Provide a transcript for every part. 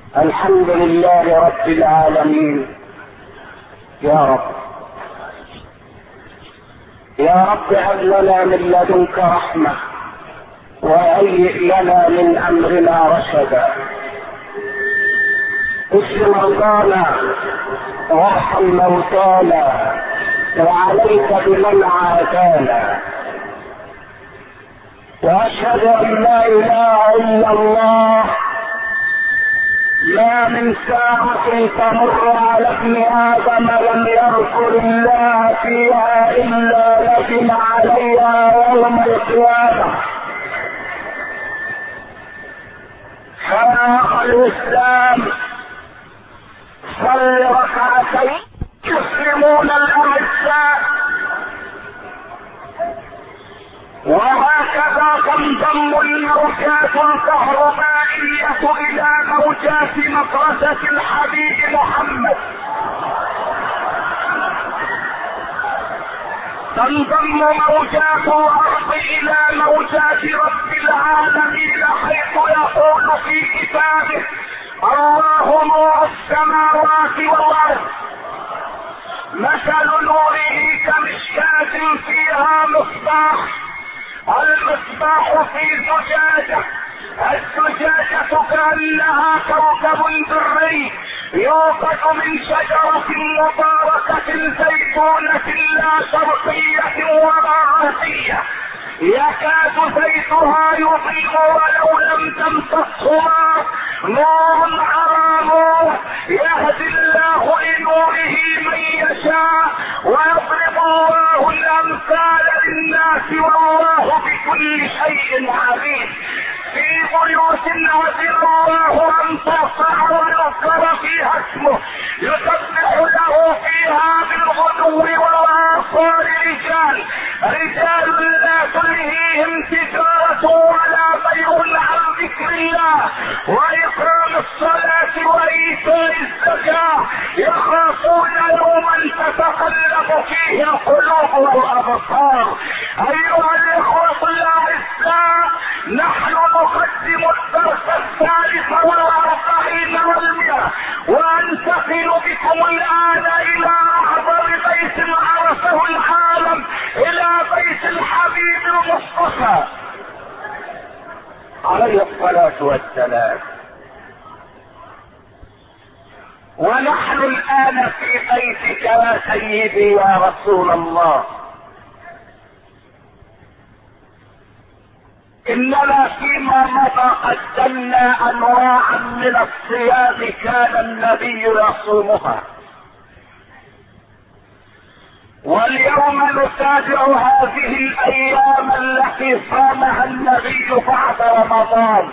الحمد لله رب العالمين. يا رب يا رب هب لنا من لدنك رحمة وهيئ لنا من أمرنا رشدا. اشف مرضانا وارحم موتانا وعليك بمن عادانا. واشهد ان لا اله الا الله. ما من ساعة تمر على ابن آدم لم يذكر الله فيها إلا ندم عليها يوم القيامة. فيا أخ الإسلام صل ركعتين. المسلمون الأعزاء، وهكذا تنضم الموجات الكهربائية إلى موجات مدرسة الحبيب محمد. تنضم موجات الأرض إلى موجات رب العالمين، حيث يقول في كتابه: الله نور السماوات والأرض، مثل نوره كمشكاة فيها مصباح، المصباح في زجاجة، الزجاجة كأنها كوكب دري يوقد من شجرة مباركة زيتونة لا شرقية ولا غربية، يكاد زيتها يضيء ولو لم تمسسه نار، نور على نور، يهدي الله لنوره من يشاء ويضرب الله الامثال للناس والله بكل شيء عليم. في بيوت أذن الله أن ترفع ويذكر فيها اسمه يسبح له فيها بالغدو والآصال رجال لا تلهيهم تجارة ولا بيع عن ذكر الله وإقام الصلاة وإيتاء الزكاة، يخافون يوما تتقلب فيه القلوب والأبصار. أيها الإخوة الأعزاء، نحن نقدم الدرس الثالث والأربعين والمئة، وأنتقل بكم الآن إلى أعظم بيت عرفه العالم، إلى بيت الحبيب المصطفى عليه الصلاة والسلام. ونحن الآن في بيتك يا سيدي يا رسول الله. إننا فيما مضى قدمنا أنواعا من الصيام كان النبي يصومها، واليوم نتابع هذه الأيام التي صامها النبي بعد رمضان.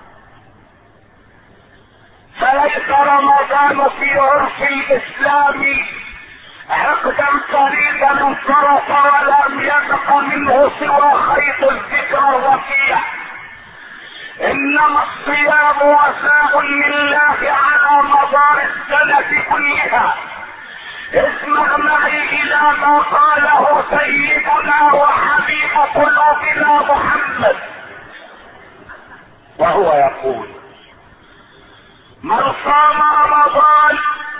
فليس رمضان في عرف الإسلام عقدا فريدا انصرف ولم يبق منه سوى خيط الذكر الرفيع، انما الصيام وفاء لله على مدار السنة كلها. اسمع معي الى ما قاله سيدنا وحبيب قلوبنا محمد، وهو يقول: من صام رمضان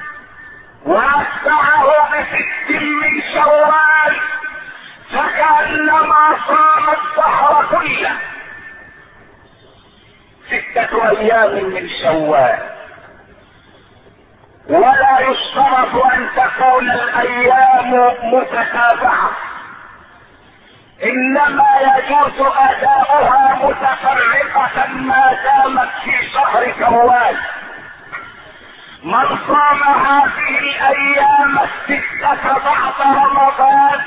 واتبعه ب6 من شوال فكأنما صام الدهر كله. 6 ايام من شوال، ولا يشترط ان تكون الايام متتابعة، انما يجوز اداؤها متفرقة ما دامت في شهر شوال. من صام هذه الايام 6 بعد رمضان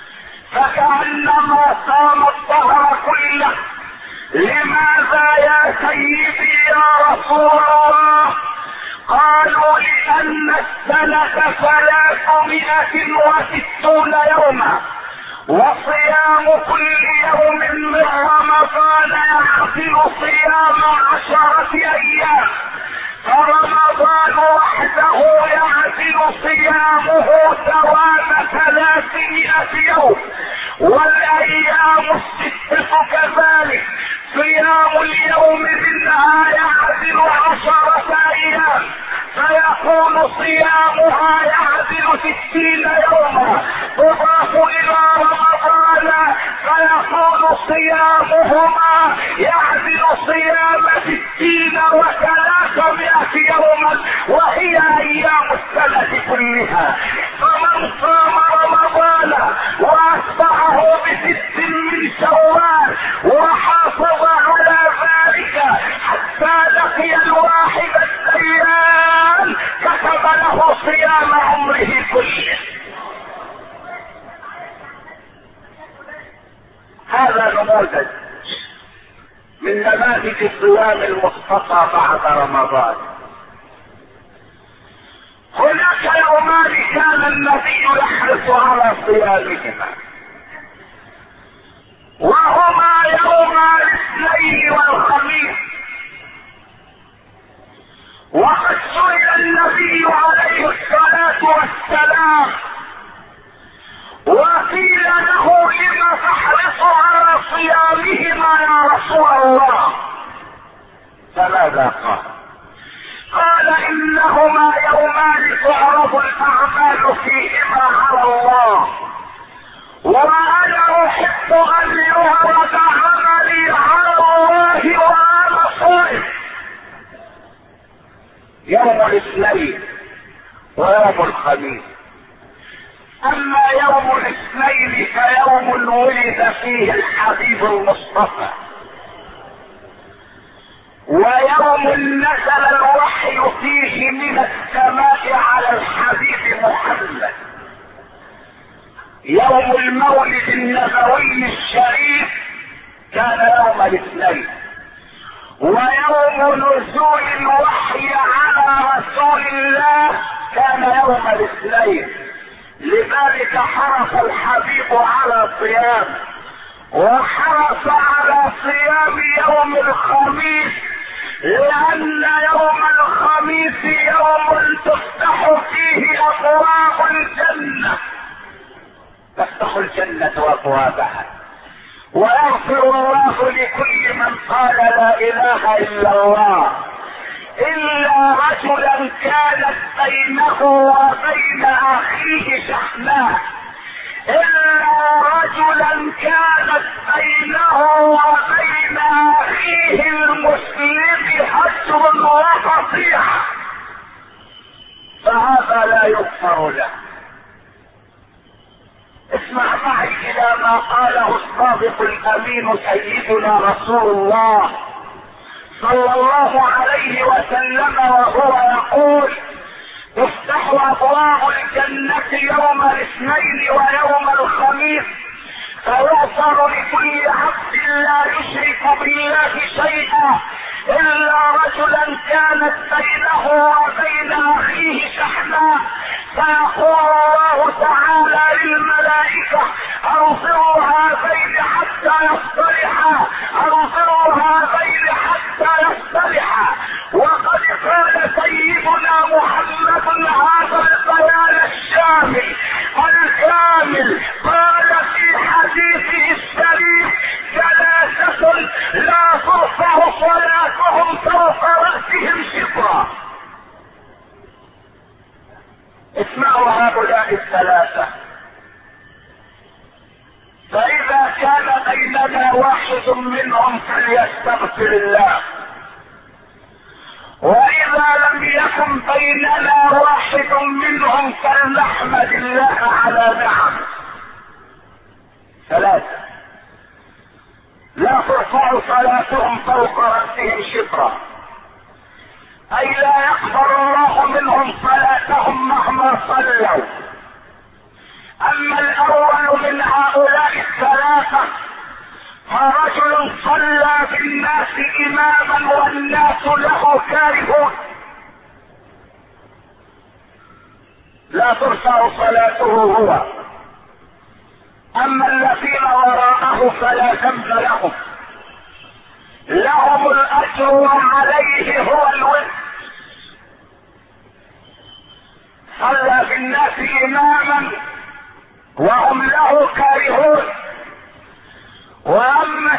فكأنما صام الدهر كله. لماذا يا سيدي يا رسول الله؟ قالوا: لأن السنة 360 يوما، وصيام كل يوم من رمضان يعدل صيام 10 ايام، فرمضان وحده يعدل صيامه دوام 300 يوم، والايام 6 كذلك. صيام اليوم منها يعدل 10 ايام فيكون صيامها يعدل 60 يوما، تضاف الى رمضان فيكون صيامهما يعدل صيام 60 و300 يوما، وهي ايام السنة كلها. فمن صام رمضان واصبحه ب6 من شوال وحافظ على ذلك حتى لقي الواحد الايام كتب له صيام عمره كله. هذا نموذج من نماذج الصيام المصطفى بعد رمضان. هناك يومان كان النبي يحرص على صيامهما، وهما يوم الاثنين والخميس. وقد سئل النبي عليه الصلاة والسلام وقيل له لم تحرص على صيامهما يا رسول الله؟ فماذا قال؟ قال انهما يومان تعرض الاعمال فيهما على الله، وانا احب ان يعرض عملي على الله وانا صائم. يوم الاثنين ويوم الخميس. اما يوم الاثنين فيوم ولد فيه الحبيب المصطفى، ويوم نزل الوحي فيه من السماء على الحبيب محمد. يوم المولد النبوي الشريف كان يوم الاثنين، ويوم نزول الوحي على رسول الله كان يوم الاثنين. لذلك حرص الحبيب على صيام، وحرص على صيام يوم الخميس، لأن يوم الخميس يوم تفتح فيه أبواب الجنة، تفتح الجنة أبوابها، ويغفر الله لكل من قال لا إله إلا الله، إلا رجلا كانت بينه وبين أخيه شحناء، إلا رجلا كانت بينه وبين أخيه المسلم هجر وقطيعة، فهذا لا يغفر له. اسمع معي إلى ما قاله الصادق الأمين سيدنا رسول الله صلى الله عليه وسلم، وهو يقول: تفتح ابواب الجنة يوم الاثنين ويوم الخميس، فيغفر لكل عبد لا يشرك بالله شيئا الا رجلا كانت بينه وبين اخيه شحناء، فيقول الله تعالى للملائكة: ارسلوا هذين حتى يصطلحا، ارسلوا هذين حتى يصطلحا. وقد قال سيدنا محمد هذا البيان الشامل الكامل، قال في حديثه الشريف: ثلاثة لا ترفع صلاتهم فوق رأسهم شبرا. اسمعوا هؤلاء الثلاثة: فإذا كان بيننا واحد منهم فليستغفر الله، وإذا لم يكن بيننا واحد منهم فلنحمد الله على نعم. ثلاثة لا ترفع صلاتهم فوق رأسهم شبرا، أي لا يقبل الله منهم صلاتهم مهما صلوا. أما الأول من هؤلاء الثلاثة فرجل صلى بالناس إماما والناس له كارهون، لا ترفع صلاته هو. أما الذين وراءه فلا ذنب لهم، لهم الأجر وعليه هو الوزر. صلى بالناس إماما وهم له كارهون. واما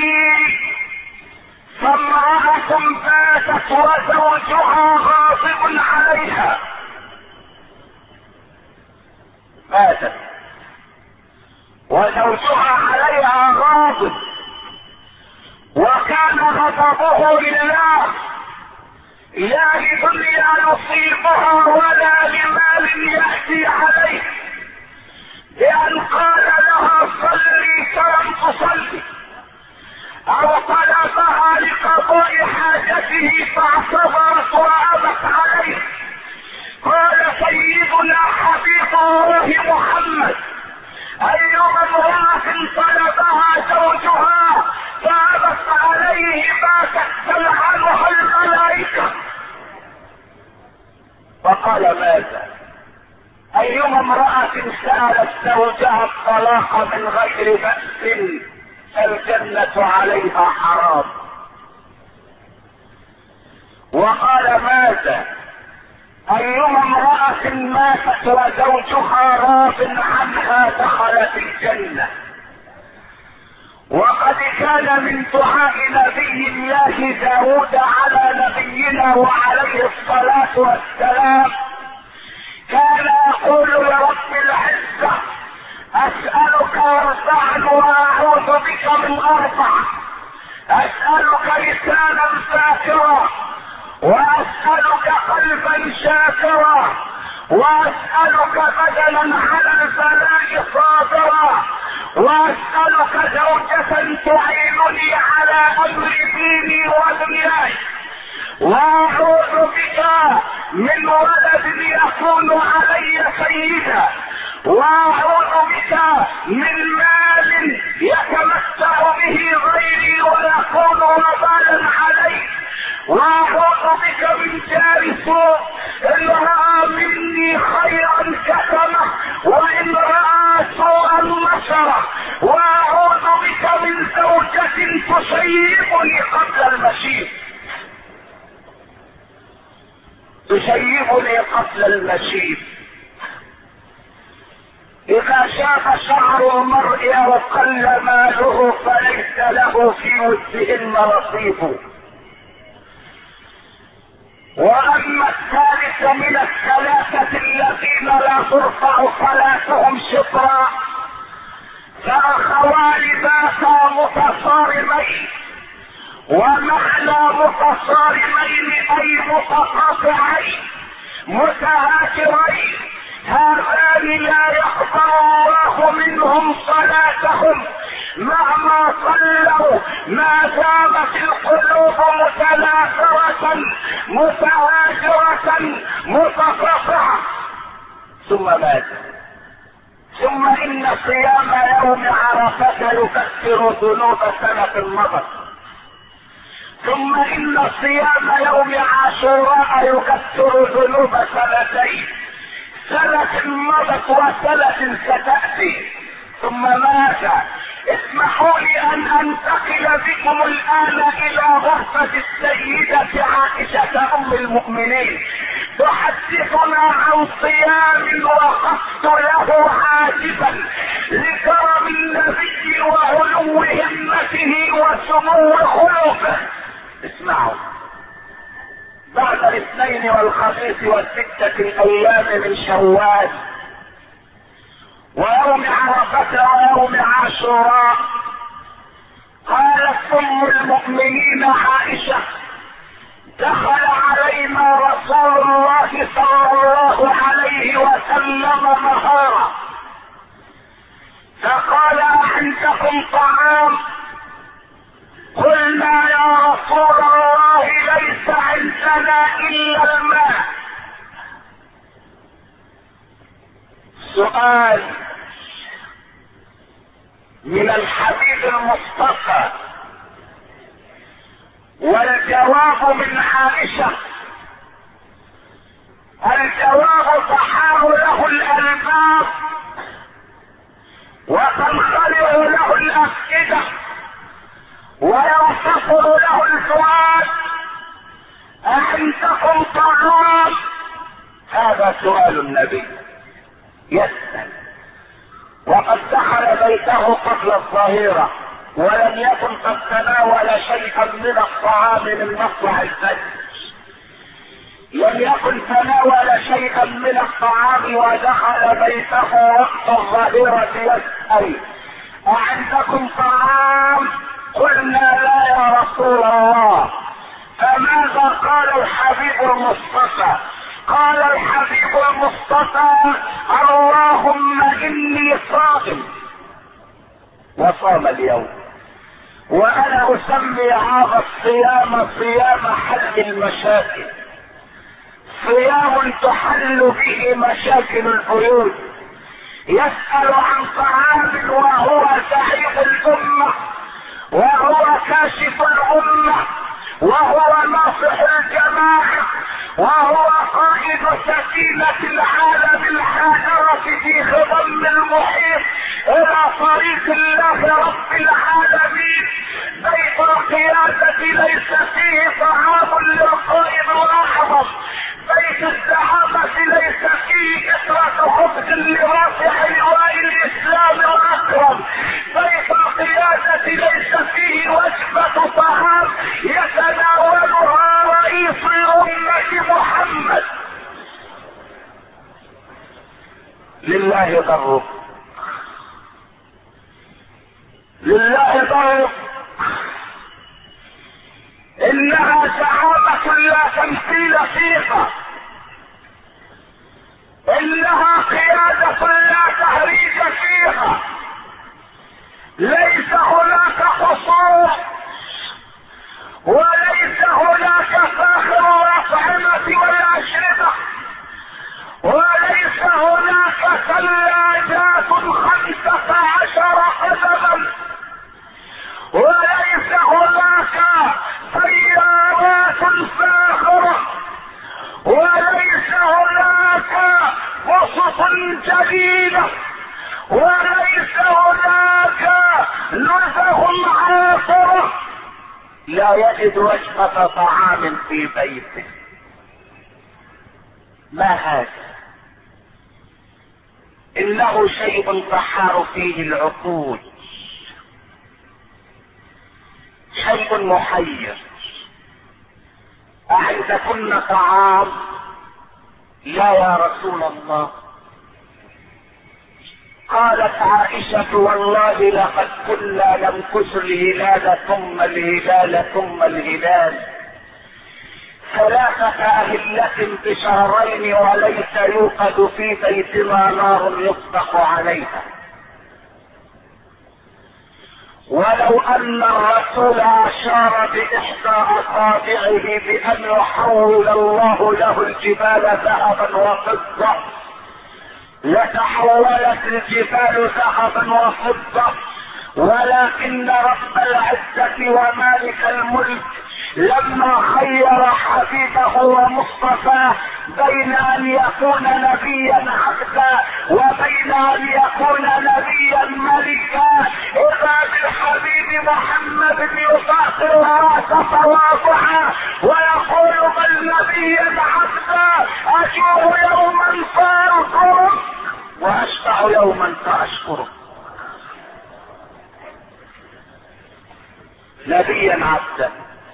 الثاني فامرأة باتت وزوجها غاضب عليها ماتت وزوجها عليها غاضب، وكان غضبه لله لا لدنيا يصيبها ولا لمال يأتي عليه، بأن قال لها صلي فلم تصلي، أو طلبها لقضاء حاجته فاعتذرت وأبت عليه. قال سيدنا حبيب الله محمد: أيما امرأة طلبها زوجها فأبت عليه باتت تلعنها الملائكة. وقال ماذا؟ أيما امرأة سألت زوجها الطلاق من غير بأس فالجنة عليها حرام. وقال ماذا؟ أيما امرأة ماتت وزوجها راض عنها دخلت الجنة. وقد كان من دعاء نبي الله داود على نبينا وعليه الصلاة والسلام كان يقول: يا رب العزة أسألك أربعا وأعوذ بك من أربع، أسألك لسانا ذاكرا، وأسألك قلبا شاكرا، وأسألك بدنا على البلاء صابرا، وأسألك زوجة تعينني على أمر ديني ودنياي، وأعوذ بك من ولد يكون علي سيدا، وأعوذ بك من مال يتمتع به غيري ويكون وبالا علي، وأعوذ بك من جار سوء إن رأى مني خيرا كتمه وإن رأى سوءا نشره، وأعوذ بك من زوجة تشيبني قبل المشيب، تشيبني قبل المشيب. إذا شاف شعر المرء أو قل ماله فليس له في وجههن نصيب. وأما الثالث من الثلاثة الذين لا ترفع صلاتهم شطرا فأخوان باتا متصارمين، ومعنى متصارمين أي متقاطعين متهاجرين، هذان لا يقبل الله منهم صلاتهم مهما صلوا ما دامت القلوب متناثرة متهاجرة متقاطعة. ثم ماذا؟ ثم إن صيام يوم عرفة يكفر ذنوب سنة مضت، ثم إن صيام يوم عاشوراء يكفر ذنوب سنتين، سنة مضت وسنة ستأتي. ثم ماذا؟ اسمحوا لي أن أنتقل بكم الآن إلى غرفة السيدة عائشة أم المؤمنين تحدثنا عن صيام وقفت له حاجبا لكرم النبي وعلو همته وسمو خلقه. اسمعوا: بعد الاثنين والخميس والستة الأيام من شوال ويوم عرفة ويوم عاشوراء قالت أم المؤمنين عائشة: دخل علينا رسول الله صلى الله عليه وسلم نهارا فقال: عندكم طعام؟ قلنا: يا رسول الله ليس عندنا إلا الماء. سؤال من الحبيب المصطفى والجواب من عائشة. الجواب تحار له الألباب وتنخلع له الأفئدة وينفصل له الفؤاد: أعندكم طعام؟ هذا سؤال النبي يسأل، وقد دخل بيته قبل الظهيرة ولم يكن قد تناول شيئا من الطعام من مطلع الفجر. لم يكن تناول شيئا من الطعام ودخل بيته وقت الظهيرة يسأل: أعندكم طعام؟ قلنا: لا يا رسول الله. فماذا قال الحبيب المصطفى؟ قال الحبيب المصطفى: اللهم إني صائم. وصام اليوم. وأنا أسمي هذا الصيام صيام حل المشاكل، صيام تحل به مشاكل البيوت. يسأل عن طعام وهو سعيد الأمة، وهو كاشف الأمة، وهو ناصح الجماعة، وهو قائد سفينة العالم الحائرة في خضم المحيط إلى طريق الله رب العالمين. بيت القيادة ليس فيه طعام للقائد الأعظم، بيت الزعامة ليس فيه كثرة خبز لرافع لواء الإسلام الأكرم، بيت القيادة ليس فيه وجبة طعام يتناولها رئيس الأمة محمد. لله ضرب، لله ضرب. إنها زعامة لا تمثيل فيها، إنها قيادة لا تهريج فيها، ليس هناك خصوص وليس هناك فاخر الأطعمة والأشربة، وليس هناك ثلاجات 15 قدما، وليس هناك سيارات فاخرة، وليس هناك قصص جديدة، وليس هناك نزه عاصرة. لا يجد وجبة طعام في بيته. ما هذا؟ إنه شيء تحار فيه العقول، شيء محير. أعندكن طعام؟ لا يا رسول الله. قالت عائشة: والله لقد كنا نمكث الهلال ثم الهلال ثم الهلال 3 أهلة بشهرين، وليس يوقد في بيتنا نار يطبخ عليها. ولو أن الرسول أشار بإحدى أصابعه بأن يحول الله له الجبال ذهبا وفضة لتحولت الجبال ذهبا وفضة، ولكن رب العزة ومالك الملك لما خير حبيبه ومصطفاه بين ان يكون نبيا عبدا وبين ان يكون نبيا ملكا، اذا بالحبيب محمد يطاطر راسه تواضعا ويقول: بل نبيا عبدا، اجوع يوما فاذكرك واشبع يوما فاشكرك. نبيا عبدا،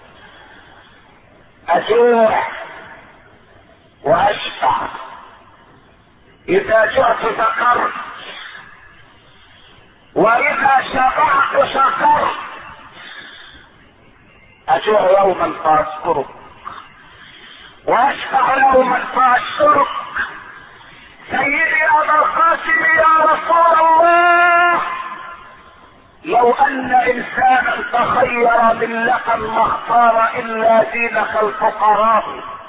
اجوع واشبع، اذا جعت ذكرت، واذا شبعت شكرت. اجوع يوما فاذكرك واشبع يوما فاشكرك. سيدي ابا القاسم يا رسول الله، لو ان انسانا تخير ملة ما اختار الا دينك الفقراء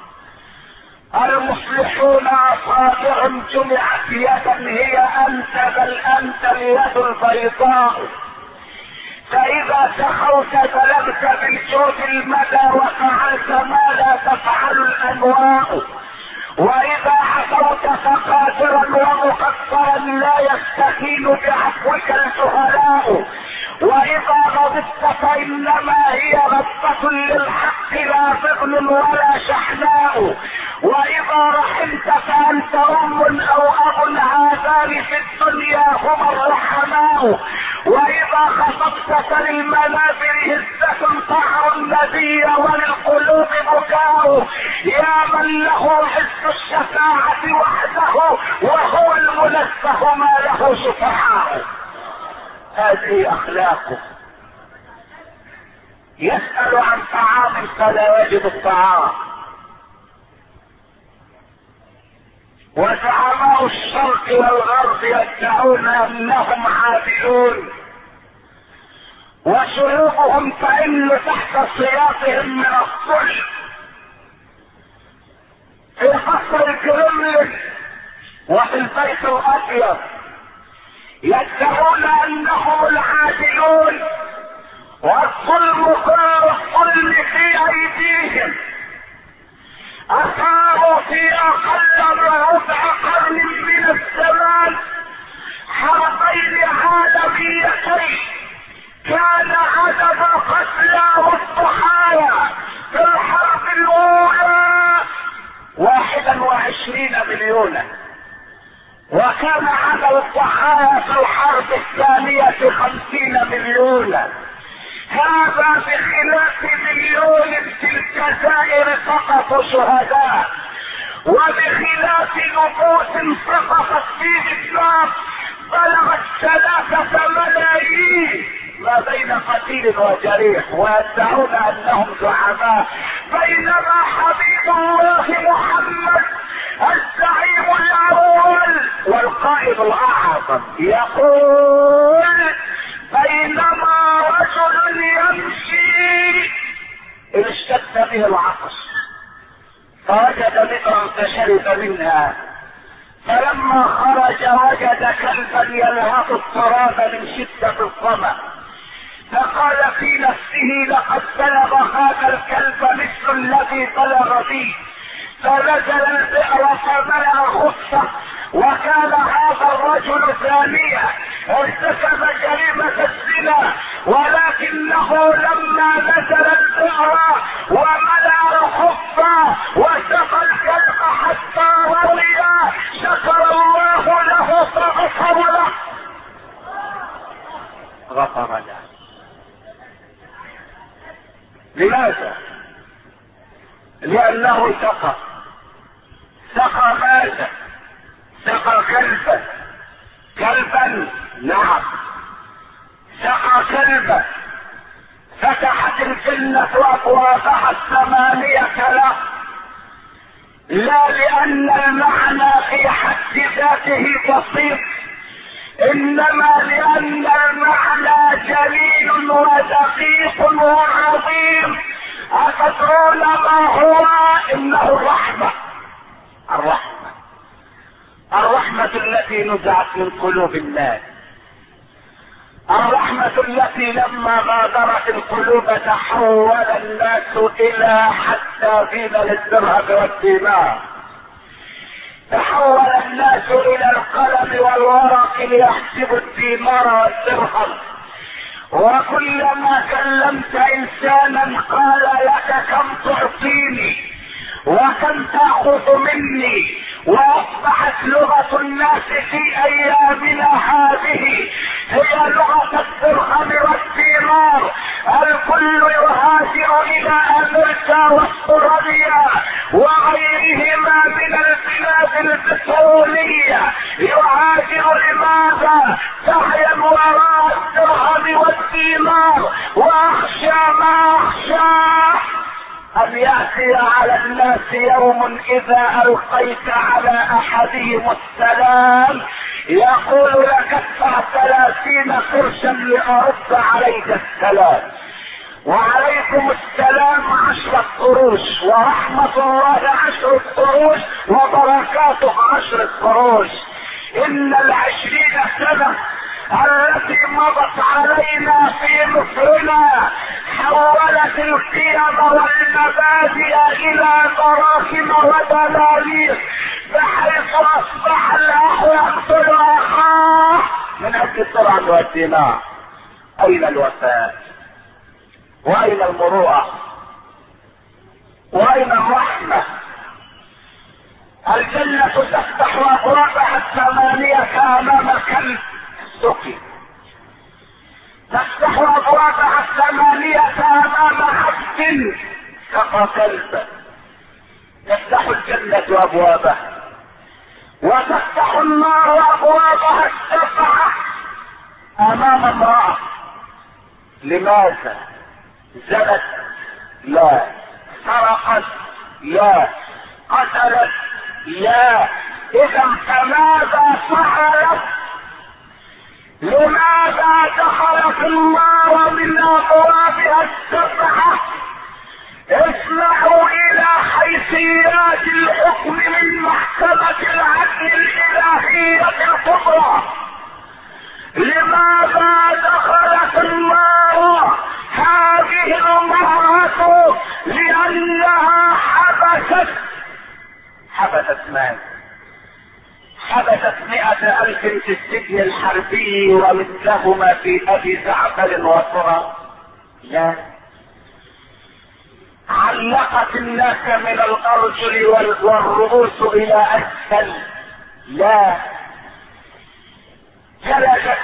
المصلحون اصابع جمعت يدا هي انت، بل انت اليد البيضاء. فاذا سخوت بلغت بالجود المدى وفعلت ما لا تفعل الانواء، واذا عفوت فقادرا ومقصرا لا يستكين بعفوك الجهلاء، واذا غضبت فانما هي غضبة للحق لا بغل ولا شحناء، واذا رحمت فانت ام او اب، هذان في الدنيا هما الرحماء، واذا خطبت للمنابر هزة طهر النبي وللقلوب بكاء، يا من له حس الشفاعة وحده وهو المنزه ما له شفعاء. هذه أخلاقه. يسأل عن طعام فلا يجد الطعام، وزعماء الشرق والغرب يدعون انهم عادلون، وشيوخهم تئن تحت سياطهم من الصلب. في قصر الكرملين وفي البيت الابيض يدعون انهم العادلون، والظلم كل الظلم في ايديهم. اثاروا في اقل من ربع قرن من الزمان حربين عالميتين كان عدد القتلى والضحايا في الحرب الاولى 21 مليونا، وكان عدد الضحايا في الحرب الثانية 50 مليونا. هذا بخلاف مليون في الجزائر سقطوا شهداء، وبخلاف نفوس سقطت في فيتنام بلغت 3 ملايين ما بين قتيل وجريح، ويدعون انهم زعماء، بينما حبيب الله محمد الزعيم الاول والقائد الاعظم يقول: بينما رجل يمشي إذ اشتد به العطش فوجد بئرا فشرب منها، فلما خرج وجد كلبا يلهث التراب من شدة الظمأ، فقال في نفسه: لقد بلغ هذا الكلب مثل الذي بلغ بي، فنزل البئر فملأ خفه، وكان هذا الرجل زانيا ارتكب جريمة الزنا، ولكنه لما نزل البئر وملأ الخفه وسقى الكلب حتى روي شكر الله له فغفر له. غفر له. لماذا؟ لأنه سقى ماذا؟ سقى كلبا نعم، سقى كلبا. فتحت الجنة أبوابها 8 له، لا لأن المعنى في حد ذاته بسيط، إنما لأن المعنى جليل ودقيق وعظيم. أتدرون ما هو؟ إنه الرحمة التي نزعت من قلوب الناس، الرحمة التي لما غادرت القلوب تحول الناس إلى حتى زين للدرهم والدينار، تحول الناس إلى القلم والورق ليحسبوا الدينار والدرهم. وكلما كلمت إنسانا قال لك: كم تعطيني وكم تأخذ مني. واصبحت لغة الناس في ايامنا هذه هي لغة الدرهم والدينار. الكل يهاجر الى امريكا واستراليا وغيرهما من البلاد البترولية، يهاجر لماذا؟ سعيا وراء الدرهم والدينار. واخشى ما اخشاه ان يأتي على الناس يوم اذا القيت على احدهم السلام يقول لك: ادفع 30 قرشا لارد عليك السلام. وعليكم السلام 10 قروش، ورحمة الله 10 قروش، وبركاته 10 قروش. ان 20 سنة التي مضت علينا في مصرنا حولت القيم والمبادئ الى دراهم ودنانير، بحيث اصبح الاخ يقتل اخاه من اجل الدرهم والدينار. اين الوفاء؟ واين المروءة؟ واين الرحمة؟ الجنة تفتح ابوابها 8 امام كلب سقي. تفتح ابوابها الثمانية امام عبد سقى كلبا. تفتح الجنة ابوابها، وتفتح النار ابوابها السبعة امام امرأة. لماذا؟ زنت؟ لا. سرقت؟ لا. قتلت؟ لا. اذا فماذا فعلت؟ لماذا دخلت النار من ابوابها السبعة؟ اسمعوا الى حيثيات الحكم من محكمة العدل الالهية الكبرى. لماذا دخلت النار هذه المرأة؟ لانها حبست مال، حبست 100,000 في السجن الحربي ومثلهما في ابي زعبل وصرا. لا. علقت الناس من الارجل والرؤوس الى اسفل. لا. جلست،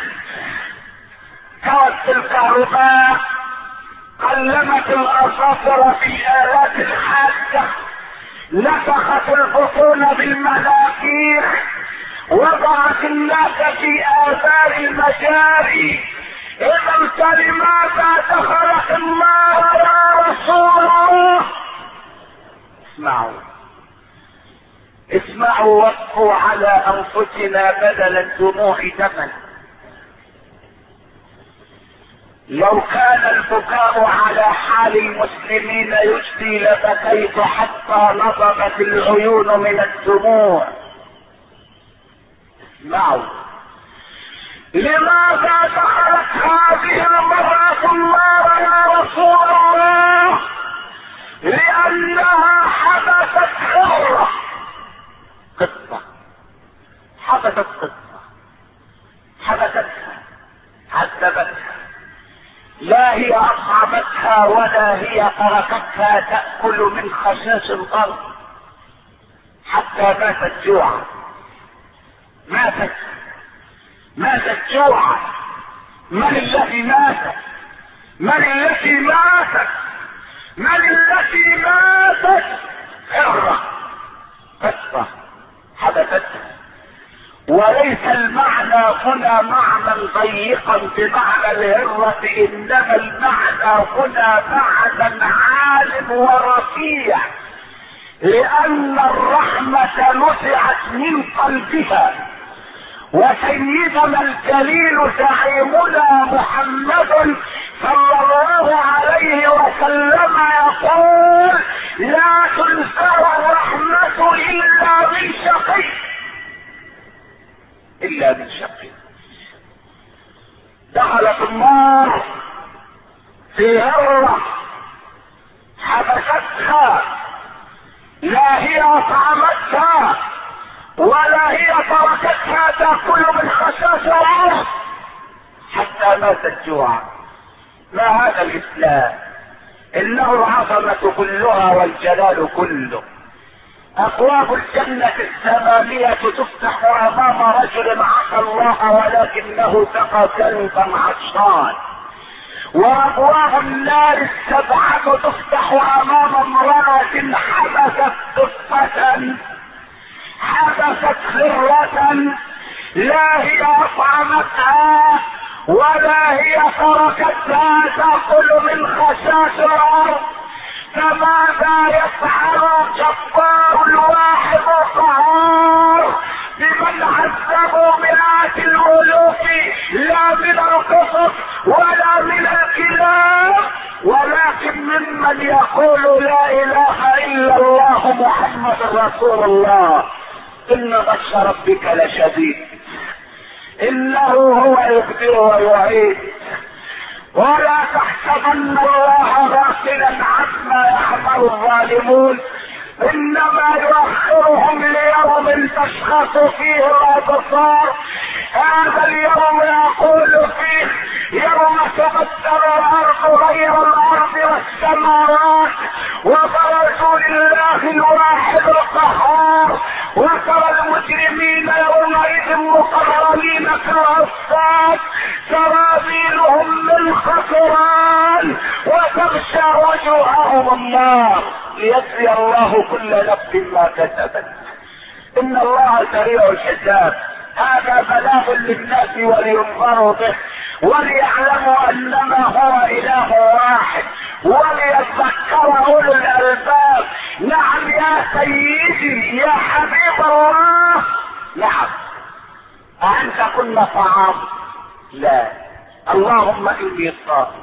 كوت الكهرباء، قلمت الاظافر في الالات الحاده، نفخت البطون بالمناخير، وضعت الناس في آثار المجاري. إذا لماذا دخلت النار يا رسول الله؟ اسمعوا وقفوا على أنفسنا بدل الدموع دما. لو كان البكاء على حال المسلمين يجدي لبكيت حتى نضبت العيون من الدموع. اسمعوا. لماذا دخلت هذه المرأة النار يا رسول الله؟ لأنها حبست حرة، قطة، حبست قطة، حبستها، عذبتها، لا هي اطعمتها ولا هي تركتها تأكل من خشاش الارض حتى ماتت جوعا. ماتت جوعا. من الذي ماتت؟ حرة، قطة، حبستها. وليس المعنى هنا معنى ضيقا بمعنى الهرة، انما المعنى هنا معنى عال ورفيع، لان الرحمة نزعت من قلبها. وسيدنا الجليل زعيمنا محمد صلى الله عليه وسلم يقول: لا تنزع الرحمة الا من شقي. دخلت النار في هرة حبستها، لا هي اطعمتها ولا هي تركتها تاكل من خشاش الارض حتى ماتت جوعا. ما هذا الاسلام؟ انه العظمة كلها والجلال كله. ابواب الجنة الثمانية تفتح امام رجل عصى الله ولكنه سقى كلبا عطشان. وابواب النار السبعة تفتح امام امرأة حبست قصة، حبست خرة، لا هي اطعمتها ولا هي تركتها تأكل من خشاش الارض. فماذا يفعل الجبار الواحد القهار بمن عذبوا مئات الالوف، لا من القصص ولا من الكلاب، ولكن ممن يقول لا اله الا الله محمد رسول الله. ان بطش ربك لشديد، انه هو يبدئ ويعيد. ولا تحسبن الله غافلا عما يعمل الظالمون، انما يؤخرهم ليوم تشخص فيه الابصار. هذا اليوم يقول فيه: يوم تبدل الارض غير الارض والسماوات، وبرزوا لله الواحد القهار، وترى المجرمين يومئذ مقرنين في العصفات سرابيلهم من خطران وتغشى وجوههم النار ليجزي الله كل نفس ما كسبت. ان الله سريع الحساب. هذا بلاغ للناس ولينظروا به وليعلموا انما هو اله واحد وليتذكر اولو الالباب. نعم يا سيدي يا حبيب الله، نعم. أأنت كنا طعام؟ لا. اللهم إني صائم.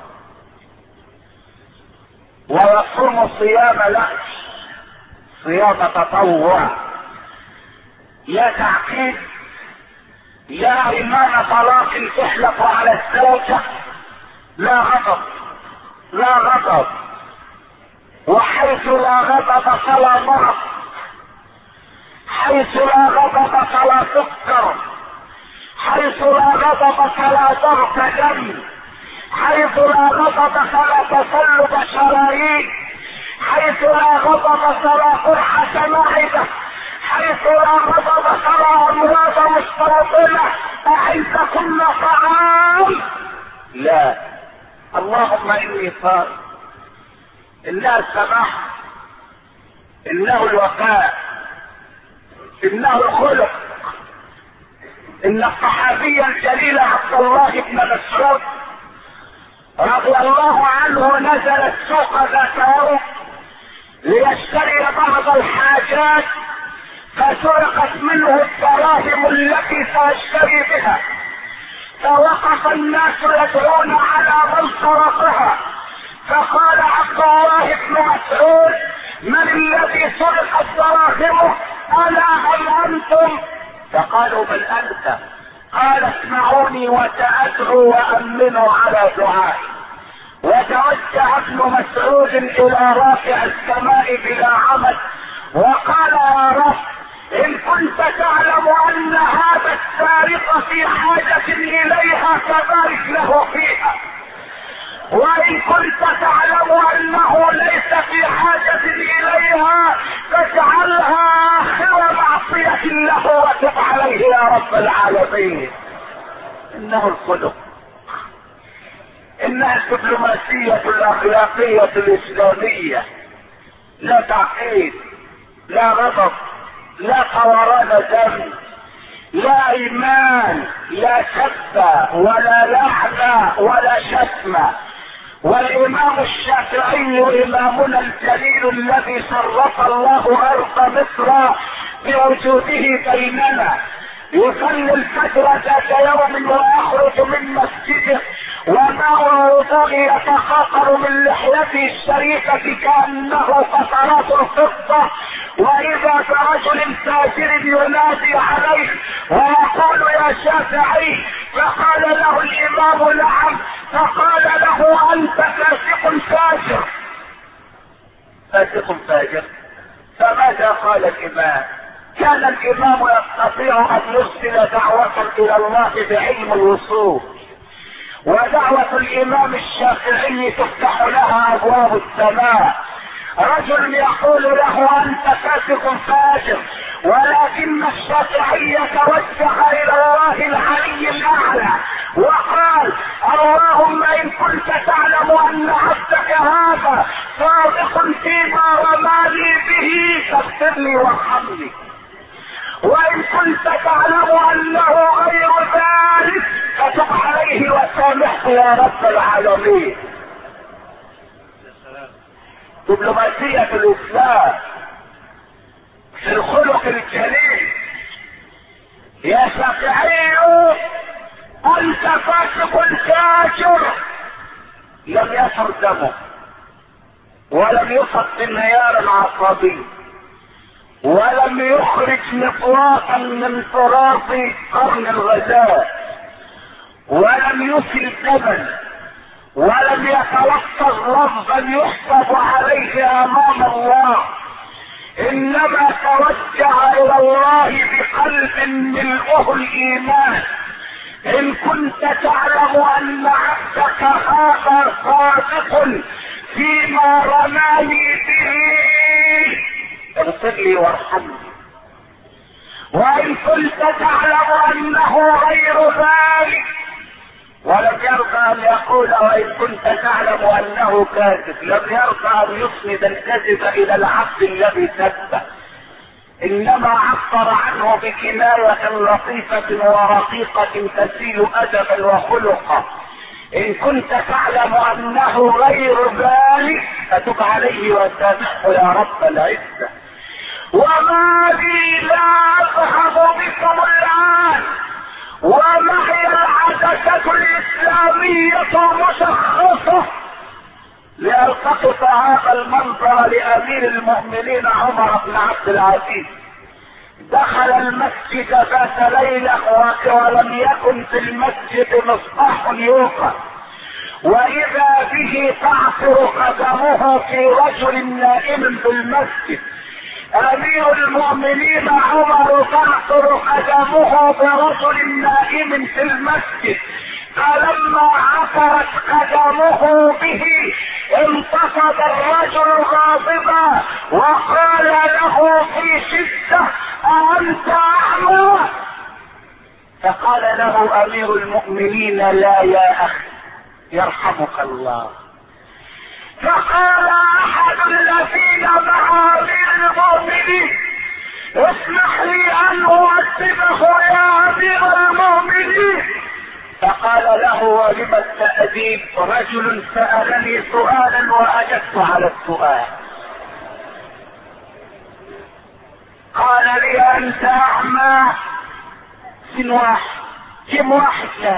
ويصوم صيام لا صيام تطوع، لا تعقيد، لا إيمان طلاق تحلف على الزوجة، لا غضب، لا غضب. وحيث لا غضب فلا مرض، حيث لا غضب فلا سكر، حيث لا غضب فلا ضغط دم، حيث لا غضب فلا تصلب شرايين، حيث لا غضب فلا قرحة معدة، حيث لا غضب فلا امراض مستوطنة. أحيث كل طعام؟ لا. اللهم اني صائم. انها السماح، انه الوفاء، انه الخلق. ان الصحابي الجليل عبد الله بن مسعود رضي الله عنه نزل السوق ذات يوم ليشتري بعض الحاجات، فسرقت منه الدراهم التي سيشتري بها، فوقف الناس يدعون على من سرقها، فقال عبد الله بن مسعود: من الذي سرقت دراهمه؟ انا ام انتم؟ فقالوا: بل انت. قال: اسمعوني وسأدعو وامنوا على دعائي. وتوجه ابن مسعود الى رافع السماء بلا عمد وقال: يا رب، ان كنت تعلم ان هذا السارق في حاجة اليها فبارك له فيها، وان كنت تعلم انه ليس في حاجة اليها فاجعلها اخر معصية له وتب عليه يا رب العالمين. انه الخلق، انها الدبلوماسية الاخلاقية الاسلامية. لا تعقيد، لا غضب، لا طوران دم، لا ايمان، لا شتى ولا لعنة ولا شتمة. والامام الشافعي امامنا الجليل الذي شرف الله ارض مصر بوجوده بيننا يصلي الفجر ذات يوم ويخرج من مسجده وماء الوضوء يتخاطر من لحيته الشريفة كأنه قطرات الفضة، وإذا برجل فاجر ينادي عليه ويقول: يا شافعي، فقال له الإمام: نعم. فقال له: أنت فاسق فاجر. فاسق فاجر. فماذا قال الإمام؟ كان الإمام يستطيع أن يرسل دعوة إلى الله بعلم الوصول، ودعوة الإمام الشافعي تفتح لها أبواب السماء. رجل يقول له: أنت فاسق فاجر، ولكن الشافعي توجه إلى الله العلي الأعلى وقال: اللهم إن كنت تعلم أن عبدك هذا صادق فيما رماني به فاغفر لي وارحمني، وإن كنت تعلم أنه غير ذلك فتب عليه وسامحه يا رب العالمين. دبلوماسية الإسلام في الخلق الجليل. يا شافعي، أنت فاسق فاجر. لم يسر دمه ولم يصب بالنيار العصبي ولم يخرج مطواقا من تراث قرن الغزال ولم يسل دما ولم يتلفظ لفظا يحسب عليه امام الله، انما توجه الى الله بقلب ملؤه الايمان. ان كنت تعلم ان عبدك هذا صادق فيما رماني به اغفر لي وارحمني، وان كنت تعلم انه غير ذلك. ولم يرضى ان يقول وان كنت تعلم انه كاذب، لم يرضى ان يسند الكذب الى العبد الذي كذب، انما عبر عنه بكناية لطيفة ورقيقة تسيل ادبا وخلقا. ان كنت تعلم انه غير ذلك فتب عليه وسامحه يا رب العزة. وما لي لا اذهب بكم الان ومعي العدسة الاسلامية مشخصة لالتقط هذا المنظر لامير المؤمنين عمر بن عبد العزيز. دخل المسجد ذات ليلة ولم يكن في المسجد مصباح يوقد، واذا به تعثر قدمه في رجل نائم في المسجد. امير المؤمنين عمر تعثر قدمه برجل نائم في المسجد، فلما عثرت قدمه به انتفض الرجل غاضبا وقال له في شدة: أأنت أعمى؟ فقال له امير المؤمنين: لا يا اخي يرحمك الله. فقال احد الذين مع امير المؤمنين: اسمح لي ان اؤدبه يا امير المؤمنين. فقال له: ولم التأديب؟ رجل سألني سؤالا واجبت على السؤال. قال لي: انت اعمى؟ سن واحد، كم واحد؟ لا.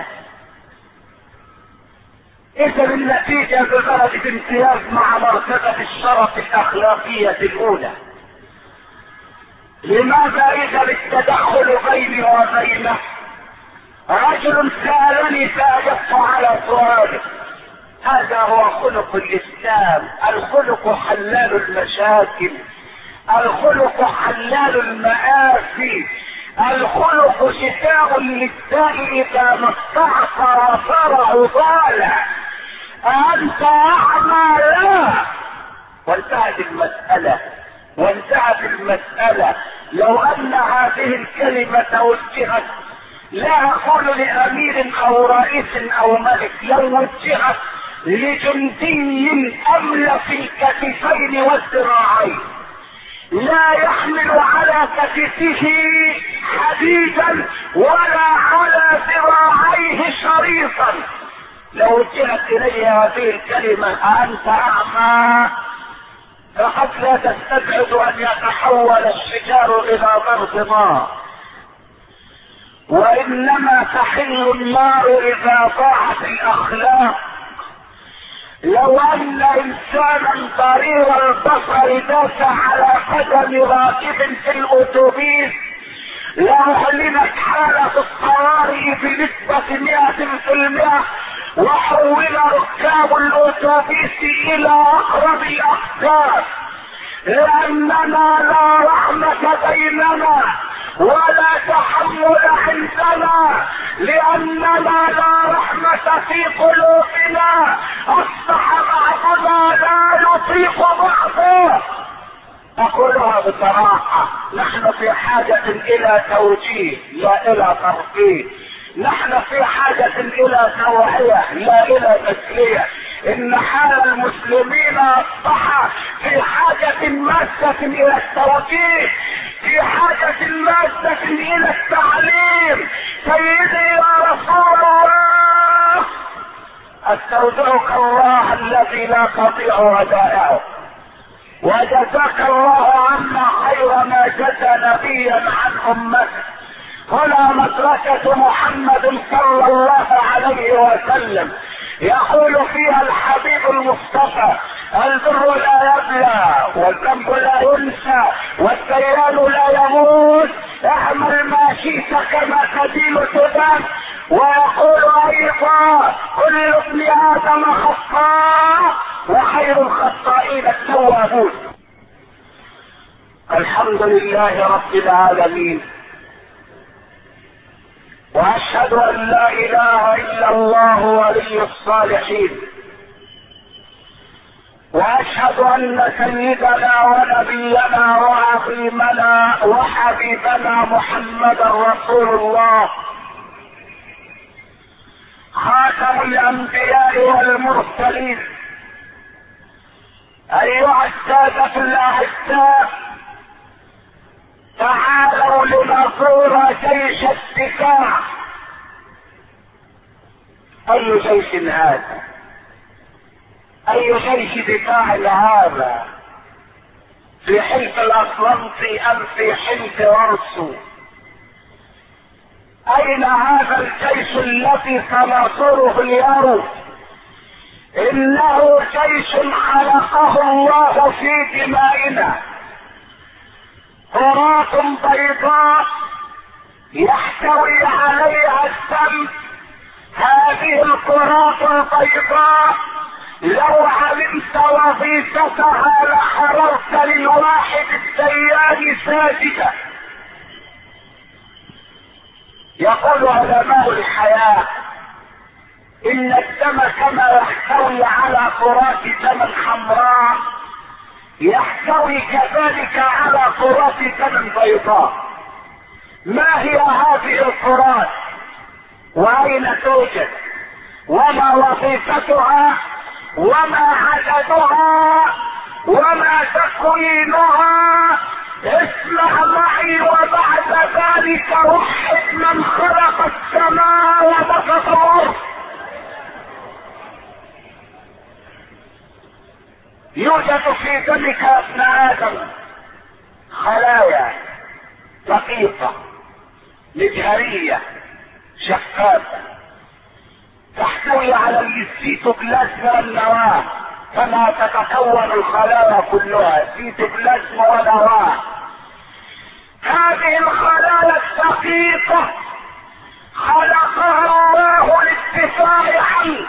اذا النتيجة بدرجة امتياز مع مرتبة الشرف الاخلاقية الاولى. لماذا اذا التدخل بيني وبينه؟ رجل سألني فاجبت على سؤاله. هذا هو خلق الاسلام. الخلق حلال المشاكل، الخلق حلال المآسي، الخلق شفاء للداء اذا ما استعصى وصار عضالا. أنت أعمى؟ لا. وانتهت المسألة، وانتهت المسألة. لو ان هذه الكلمة وجهت، لا اقول لامير او رئيس او ملك، لو وجهت لجندي املك الكتفين والذراعين لا يحمل على كتفه حديدا ولا على ذراعيه شريطا، لو وجهت الي هذه الكلمة: أنت أعمى، فقد لا تستبعد ان يتحول الشجار الى ضرب نار، وانما تحل النار اذا ضاعت الاخلاق. لو ان انسانا ضرير البصر داس على قدم راكب في الاتوبيس لاعلنت حالة الطوارئ بنسبة 100%، وحول ركاب الاتوبيس الى اقرب الاقطار، لاننا لا رحمة بيننا ولا تحمل عندنا، لاننا لا رحمة في قلوبنا، اصبح بعضنا لا يطيق بعضه. اقولها بصراحة، نحن في حاجة الى توجيه لا الى ترفيه، نحن في حاجة الى توعية لا الى تسلية. ان حال المسلمين اصبح في حاجة ماسة الى التوجيه، في حاجة ماسة الى التعليم. سيدي يا رسول الله، استودعك الله الذي لا تضيع ودائعه، وجزاك الله عنا خير ما جزى نبيا عن امته. هنا مدرسة محمد صلى الله عليه وسلم، يقول فيها الحبيب المصطفى: البر لا يبلى والذنب لا ينسى والديان لا يموت، اعمل ما شئت كما تدين تدان. ويقول ايضا: كل ابن ادم خطاء وخير الخطائين التوابون. الحمد لله رب العالمين، واشهد ان لا اله الا الله ولي الصالحين، واشهد ان سيدنا ونبينا وعظيمنا وحبيبنا محمدا رسول الله خاتم الانبياء والمرسلين. ايها السادة الاعزاء، تعالوا لنزور جيش الدفاع. اي جيش هذا؟ اي جيش دفاع هذا؟ في حلف الاطلنطي ام في حلف ورسو؟ اين هذا الجيش الذي سنصره اليوم؟ انه جيش خلقه الله في دمائنا، كرات بيضاء يحتوي عليها الدم. هذه الكرات البيضاء لو علمت وظيفتها لحررت للواحد الديان ساجدا. يقول علماء الحياة ان الدم كما يحتوي على كرات دم حمراء يحتوي كذلك على كرات دم بيضاء. ما هي هذه الكرات واين توجد وما وظيفتها وما عددها وما تكوينها؟ اسمع معي وبعد ذلك وحد من خلق السماء وبسط الارض. يوجد في دمك يا ابن ادم خلايا دقيقة مجهرية شفافة تحتوي على السيتوبلازم والنواة، كما تتكون الخلايا كلها سيتوبلازم ونواة. هذه الخلايا الدقيقة خلقها الله للدفاع عنه.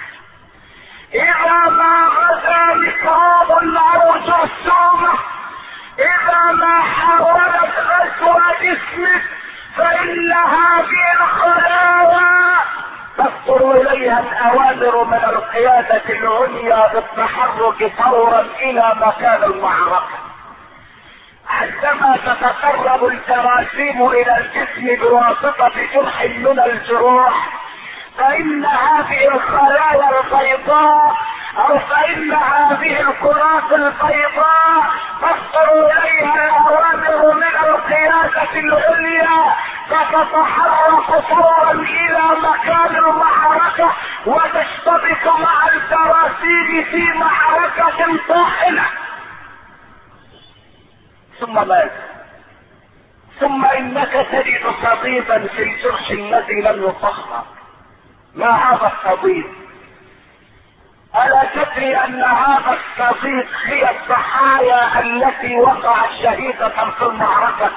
اذا ما غدا ميكروب او جرثومة، اذا ما حاولت غزو جسمك، فان هذه الخلايا تصدر اليها الاوامر من القيادة العليا بالتحرك فورا الى مكان المعركة. عندما تتقرب الجراثيم الى الجسم بواسطة جرح من الجروح، فإن هذه الخلايا البيضاء أو فإن هذه الكرات البيضاء تصدر إليها الأوامر من القيادة العليا فتتحرك فورا إلى مكان المعركة وتشتبك مع الجراثيم في معركة طاحنة. ثم ماذا؟ ثم إنك تجد صديدا في الجرح الذي لم يطهر. ما هذا الصديد؟ ألا تدري أن هذا الصديد هي الضحايا التي وقعت شهيدة في المعركة؟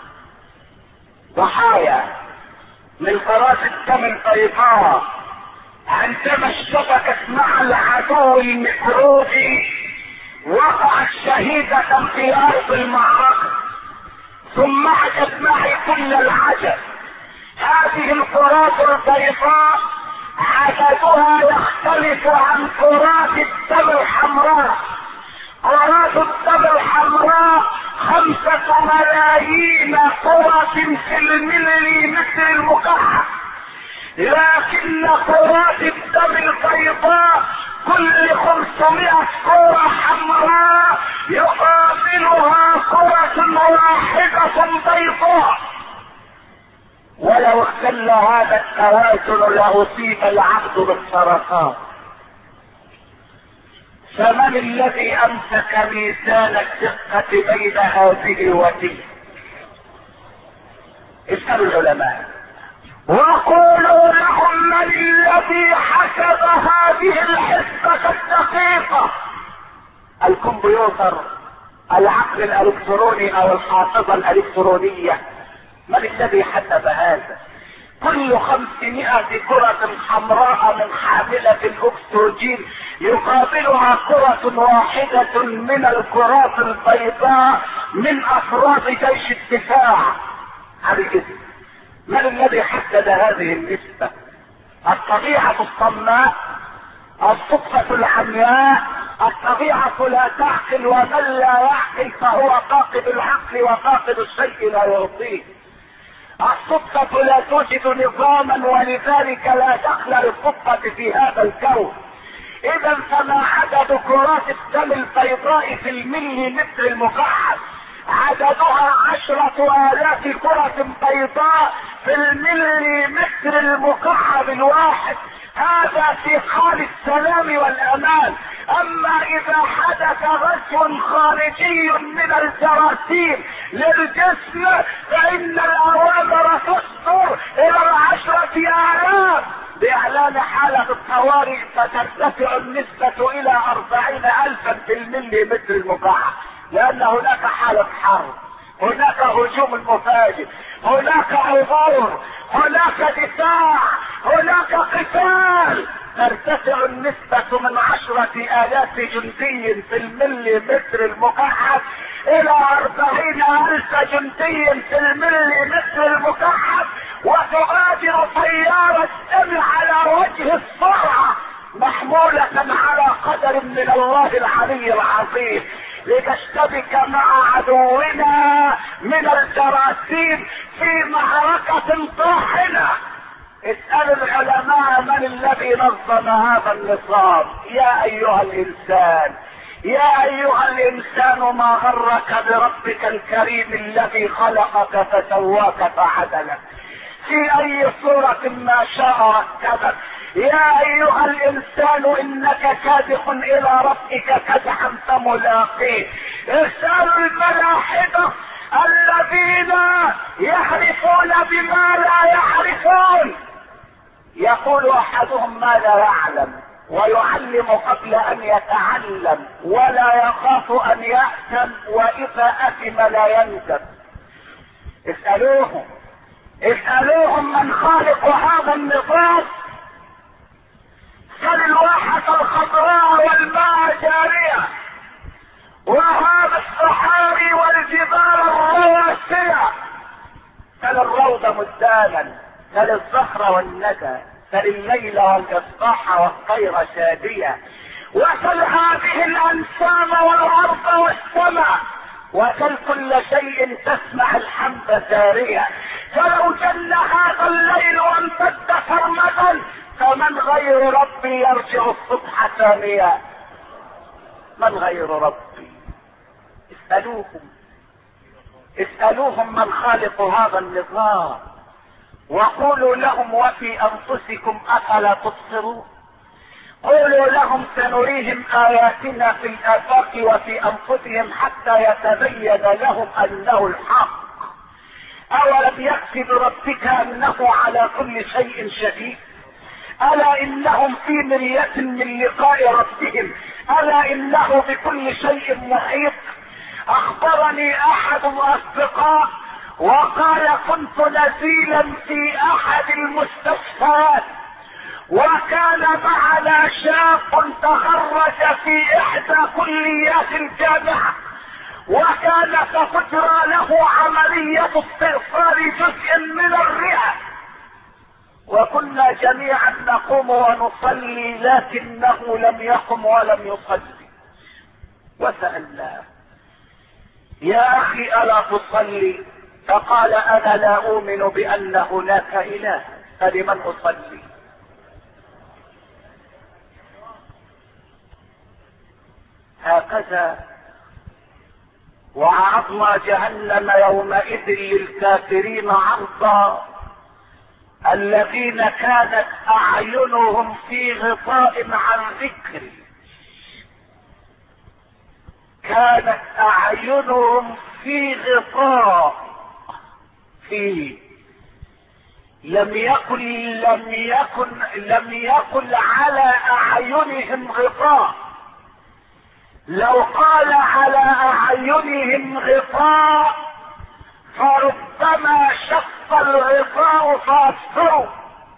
ضحايا من كرات الدم البيضاء عندما اشتبكت مع العدو الميكروبي وقعت شهيدة في أرض المعركة. ثم عجب معي كل العجب، هذه الكرات البيضاء عددها يختلف عن كرات الدم الحمراء. كرات الدم الحمراء 5 ملايين كرة في المليمتر المكعب، لكن كرات الدم البيضاء كل 500 كرة حمراء يقابلها كرة واحدة بيضاء. ولو اختل هذا التوازن لاصيب العبد بالسرطان. فمن الذي امسك ميزان الدقة بين هذه وتلك؟ اسألوا العلماء وقولوا لهم من الذي حسب هذه الحسبة الدقيقة؟ الكمبيوتر، العقل الالكتروني او الحافظة الالكترونية. من الذي حسب هذا؟ كل 500 كرة حمراء من حاملة الاكسجين يقابلها كرة واحدة من الكرات البيضاء من افراد جيش الدفاع عن الجسم. من الذي حدد هذه النسبة؟ الطبيعة الصماء، الصدفة العمياء، الطبيعة لا تعقل، ومن لا يعقل فهو فاقد العقل، وفاقد الشيء لا يعطيه. الصدفة لا توجد نظاما، ولذلك لا دخل للصدفة في هذا الكون. اذا فما عدد كرات الدم البيضاء في المليمتر المكعب؟ عددها 10,000 كرة بيضاء في المليمتر المكعب الواحد. هذا في حال السلام والامان. اما اذا حدث غزو خارجي من الجراثيم للجسم فان الاوامر تصدر الى 10,000 باعلان حالة الطوارئ، فترتفع النسبة الى 40,000 في المليمتر المكعب، لان هناك حالة حرب، هناك هجوم مفاجئ، هناك عبور، هناك دفاع، هناك قتال. ترتفع النسبة من 10,000 جندي في المليمتر المكعب الى 40,000 جندي في المليمتر المكعب، وتغادر طيارة الدم على وجه السرعة محمولة على قدر من الله العلي العظيم، لتشتبك مع عدونا من الجراثيم في معركة طاحنة. اسأل العلماء من الذي نظم هذا النظام. يا ايها الانسان، يا ايها الانسان، ما غرك بربك الكريم الذي خلقك فسواك فعدلك في اي صورة ما شاء ركبك. يا ايها الانسان انك كادح الى ربك كدحا فملاقيه. اسألوا الملاحدة الذين يحرفون بما لا يعرفون. يقول احدهم ما لا يعلم، ويعلم قبل ان يتعلم، ولا يخاف ان يأثم، واذا اثم لا يندم. اسألوهم، اسألوهم من خالق هذا النظام. سل الواحة الخضراء والماء جارية، وهذا الصحاري والجبال الرواسية. سل الروض مزدانا، سل الزهر والندى، سل الليل والاصباح والطير شادية، وسل هذه الانسام والارض والسماء، وسل كل شيء تسمع الحمد سارية. فلو جل هذا الليل وامتد سرمدا فمن غير ربي يرجع الصبح ثانيا؟ من غير ربي؟ اسألوهم، اسألوهم من خالق هذا النظام، وقولوا لهم وفي انفسكم افلا تبصرون. قولوا لهم سنريهم اياتنا في الافاق وفي انفسهم حتى يتبين لهم انه الحق. اولم يكفي بربك انه على كل شيء شديد؟ الا انهم في مرية من لقاء ربهم، الا انه بكل شيء محيط. اخبرني احد الاصدقاء وقال كنت نزيلا في احد المستشفيات، وكان معنا شاب تخرج في احدى كليات الجامعة، وكان ستجرى له عملية استئصال جزء من الرئة، وكنا جميعا نقوم ونصلي، لكنه لم يقم ولم يصلي. وسألناه يا اخي الا تصلي؟ فقال انا لا اؤمن بان هناك اله، فلمن اصلي؟ هكذا وعرضنا جهنم يومئذ للكافرين عرضا، الذين كانت اعينهم في غطاء عن ذكري، كانت اعينهم في غطاء، في لم يكن على اعينهم غطاء. لو قال على اعينهم غطاء فربما شق الغطاء فاصفروا،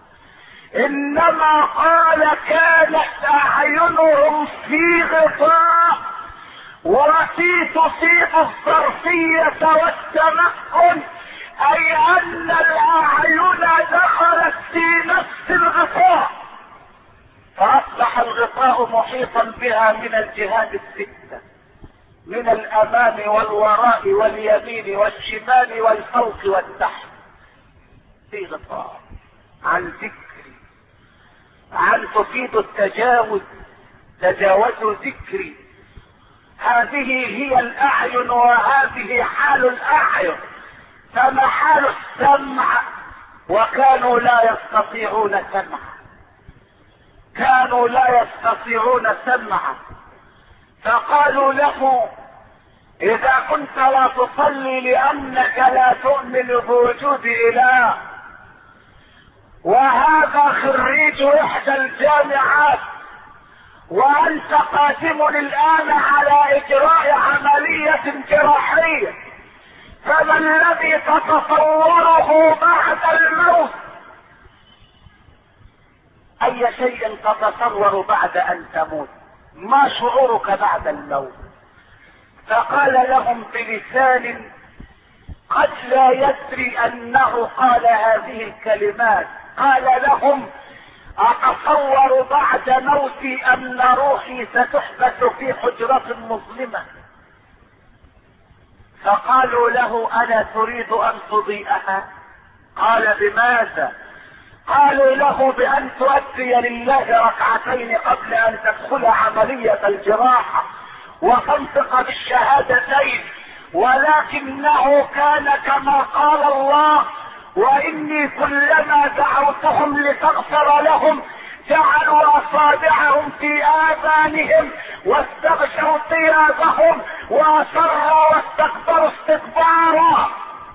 انما قال كانت اعينهم في غطاء، وفي تصيب الظرفية والتمكن، اي ان الاعين دخلت في نفس الغطاء. فاصبح الغطاء محيطا بها من الجهات الستة، من الامام والوراء واليمين والشمال والفوق والتحت، في غطاء عن ذكري، عن تفيد التجاوز، تجاوزوا ذكري. هذه هي الاعين وهذه حال الاعين. فما حال السمع؟ وكانوا لا يستطيعون سمعا، كانوا لا يستطيعون سمعا. فقالوا له اذا كنت لا تصلي لانك لا تؤمن بوجود اله، وهذا خريج احدى الجامعات، وانت قادم الان على اجراء عملية جراحية، فما الذي تتصوره بعد الموت؟ اي شيء تتصور بعد ان تموت؟ ما شعورك بعد الموت؟ فقال لهم بلسان قد لا يدري انه قال هذه الكلمات، قال لهم اتصور بعد موتي ان روحي ستحبس في حجرة مظلمة. فقالوا له الا تريد ان تضيئها؟ قال بماذا؟ قالوا له بان تؤدي لله ركعتين قبل ان تدخل عملية الجراحة وتنطق بالشهادتين. ولكنه كان كما قال الله واني كلما دعوتهم لتغفر لهم جعلوا اصابعهم في اذانهم واستغشوا ثيابهم واصروا واستكبروا استكبارا.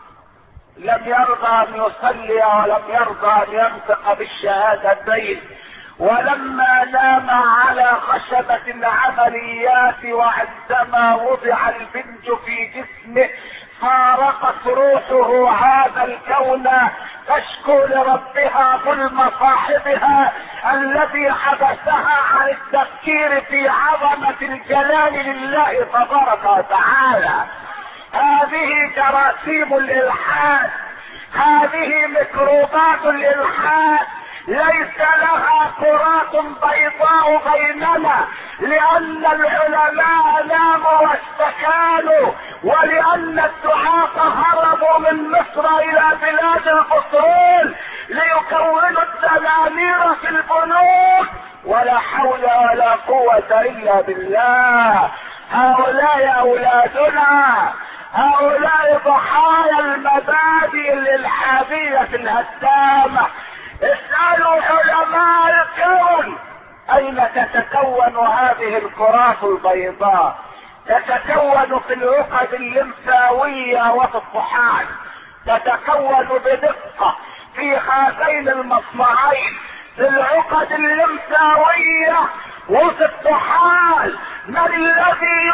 لم يرضى ان يصلي ولم يرضى ان ينطق بالشهادتين. ولما نام على خشبة العمليات وعندما وضع البنج في جسمه فارقت روحه هذا الكون تشكو لربها ظلم صاحبها الذي حبسها عن التفكير في عظمة الجلال لله تبارك وتعالى. هذه جراثيم الالحاد، هذه ميكروبات الالحاد، ليس لها كرات بيضاء بيننا، لان العلماء ناموا واستكانوا، ولان الدعاة هربوا من مصر الى بلاد البترول ليكونوا الدنانير في البنوك، ولا حول ولا قوة الا بالله. هؤلاء اولادنا، هؤلاء ضحايا المبادئ الالحادية الهدامة. اسألوا علماء الكون اين تتكون هذه الكرات البيضاء؟ تتكون في العقد اللمفاوية وفي الطحال، تتكون بدقة في هذين المصنعين، في العقد اللمفاوية وفي الطحال. من الذي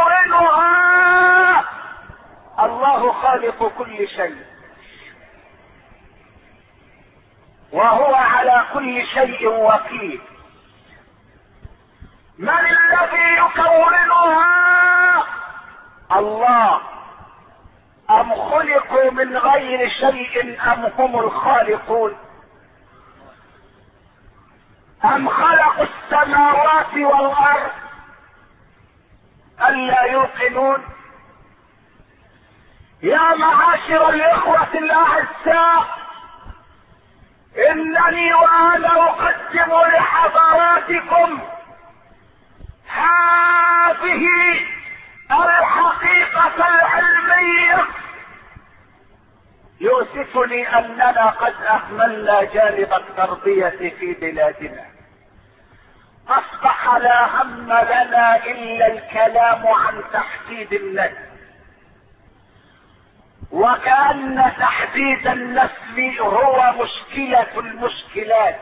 يكونها؟ الله خالق كل شيء، وهو على كل شيء وكيل. من الذي يكونها؟ الله. ام خلقوا من غير شيء ام هم الخالقون؟ ام خلقوا السماوات والارض الا يوقنون؟ يا معاشر الاخوة الاعزاء، انني وانا اقدم لحضراتكم هذه الحقيقة العلمية. يؤسفني اننا قد اهملنا جانب التربية في بلادنا، اصبح لا هم لنا الا الكلام عن تحديد النسل، وكأن تحديد النسل هو مشكلة المشكلات،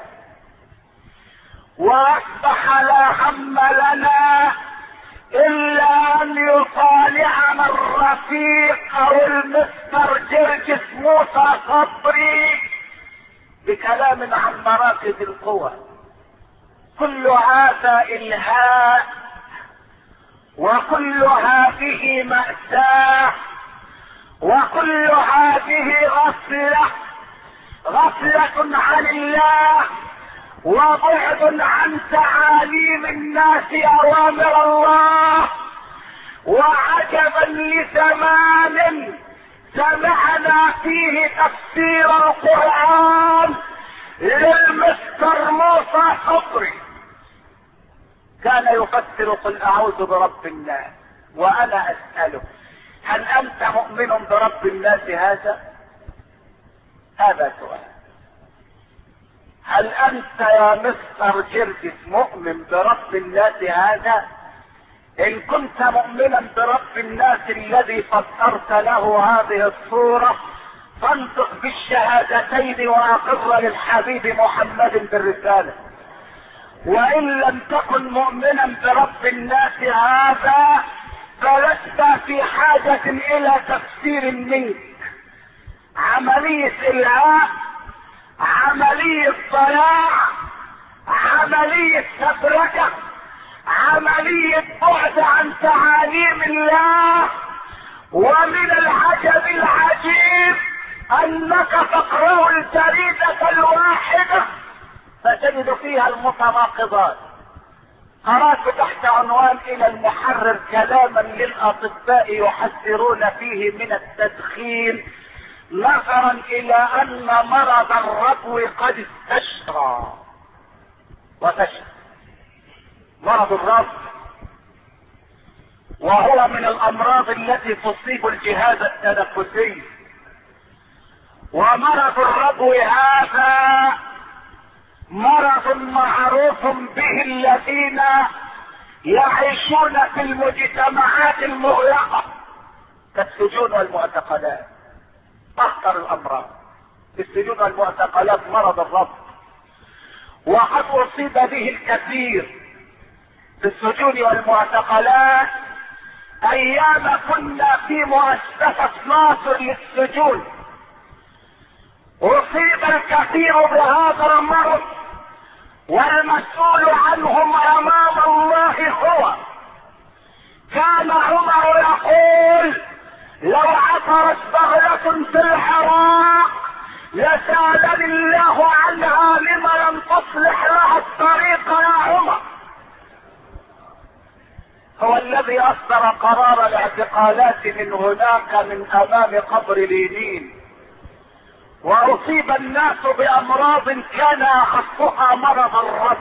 واصبح لا هم لنا الا ان يطالعنا الرفيق او المستر جرجس موسى صبري بكلام عن مراكز القوى. كل هذا الهاء، وكل هذه مأساة، وكل هذه غفلة، غفلة عن الله، وبعد عن تعاليم الناس اوامر الله. وعجبا لزمان سمعنا فيه تفسير القرآن للمستر موسى صبري، كان يفسر قل اعوذ برب الناس، وانا اسأله هل انت مؤمن برب الناس هذا؟ هذا سؤال. هل انت يا مستر جرجس مؤمن برب الناس هذا؟ ان كنت مؤمنا برب الناس الذي فسرت له هذه الصورة فانطق بالشهادتين واقر للحبيب محمد بالرسالة. وان لم تكن مؤمنا برب الناس هذا فلست في حاجة الى تفسير منك. عملية الهاء، عملية ضياع، عملية تفرقة، عملية بعد عن تعاليم الله. ومن العجب العجيب انك تقرأ الجريدة الواحدة فتجد فيها المتناقضات. قرأت تحت عنوان الى المحرر كلاما للاطباء يحذرون فيه من التدخين نظرا الى ان مرض الربو قد استشرى وفشل. مرض الربو وهو من الامراض التي تصيب الجهاز التنفسي، ومرض الربو هذا مرض معروف به الذين يعيشون في المجتمعات المغلقة كالسجون والمعتقلات. اخطر الامراض في السجون والمعتقلات مرض الربو، وقد اصيب به الكثير في السجون والمعتقلات. ايام كنا في مؤسسة ناصر للسجون اصيب الكثير بهذا المرض، والمسؤول عنهم امام الله هو. كان عمر يقول لو عثرت بغلة في العراق لسألني الله عنها لما لم تصلح لها الطريق يا عمر. هو الذي اصدر قرار الاعتقالات من هناك من امام قبر لينين، واصيب الناس بامراض كان اخفها مرض الرب،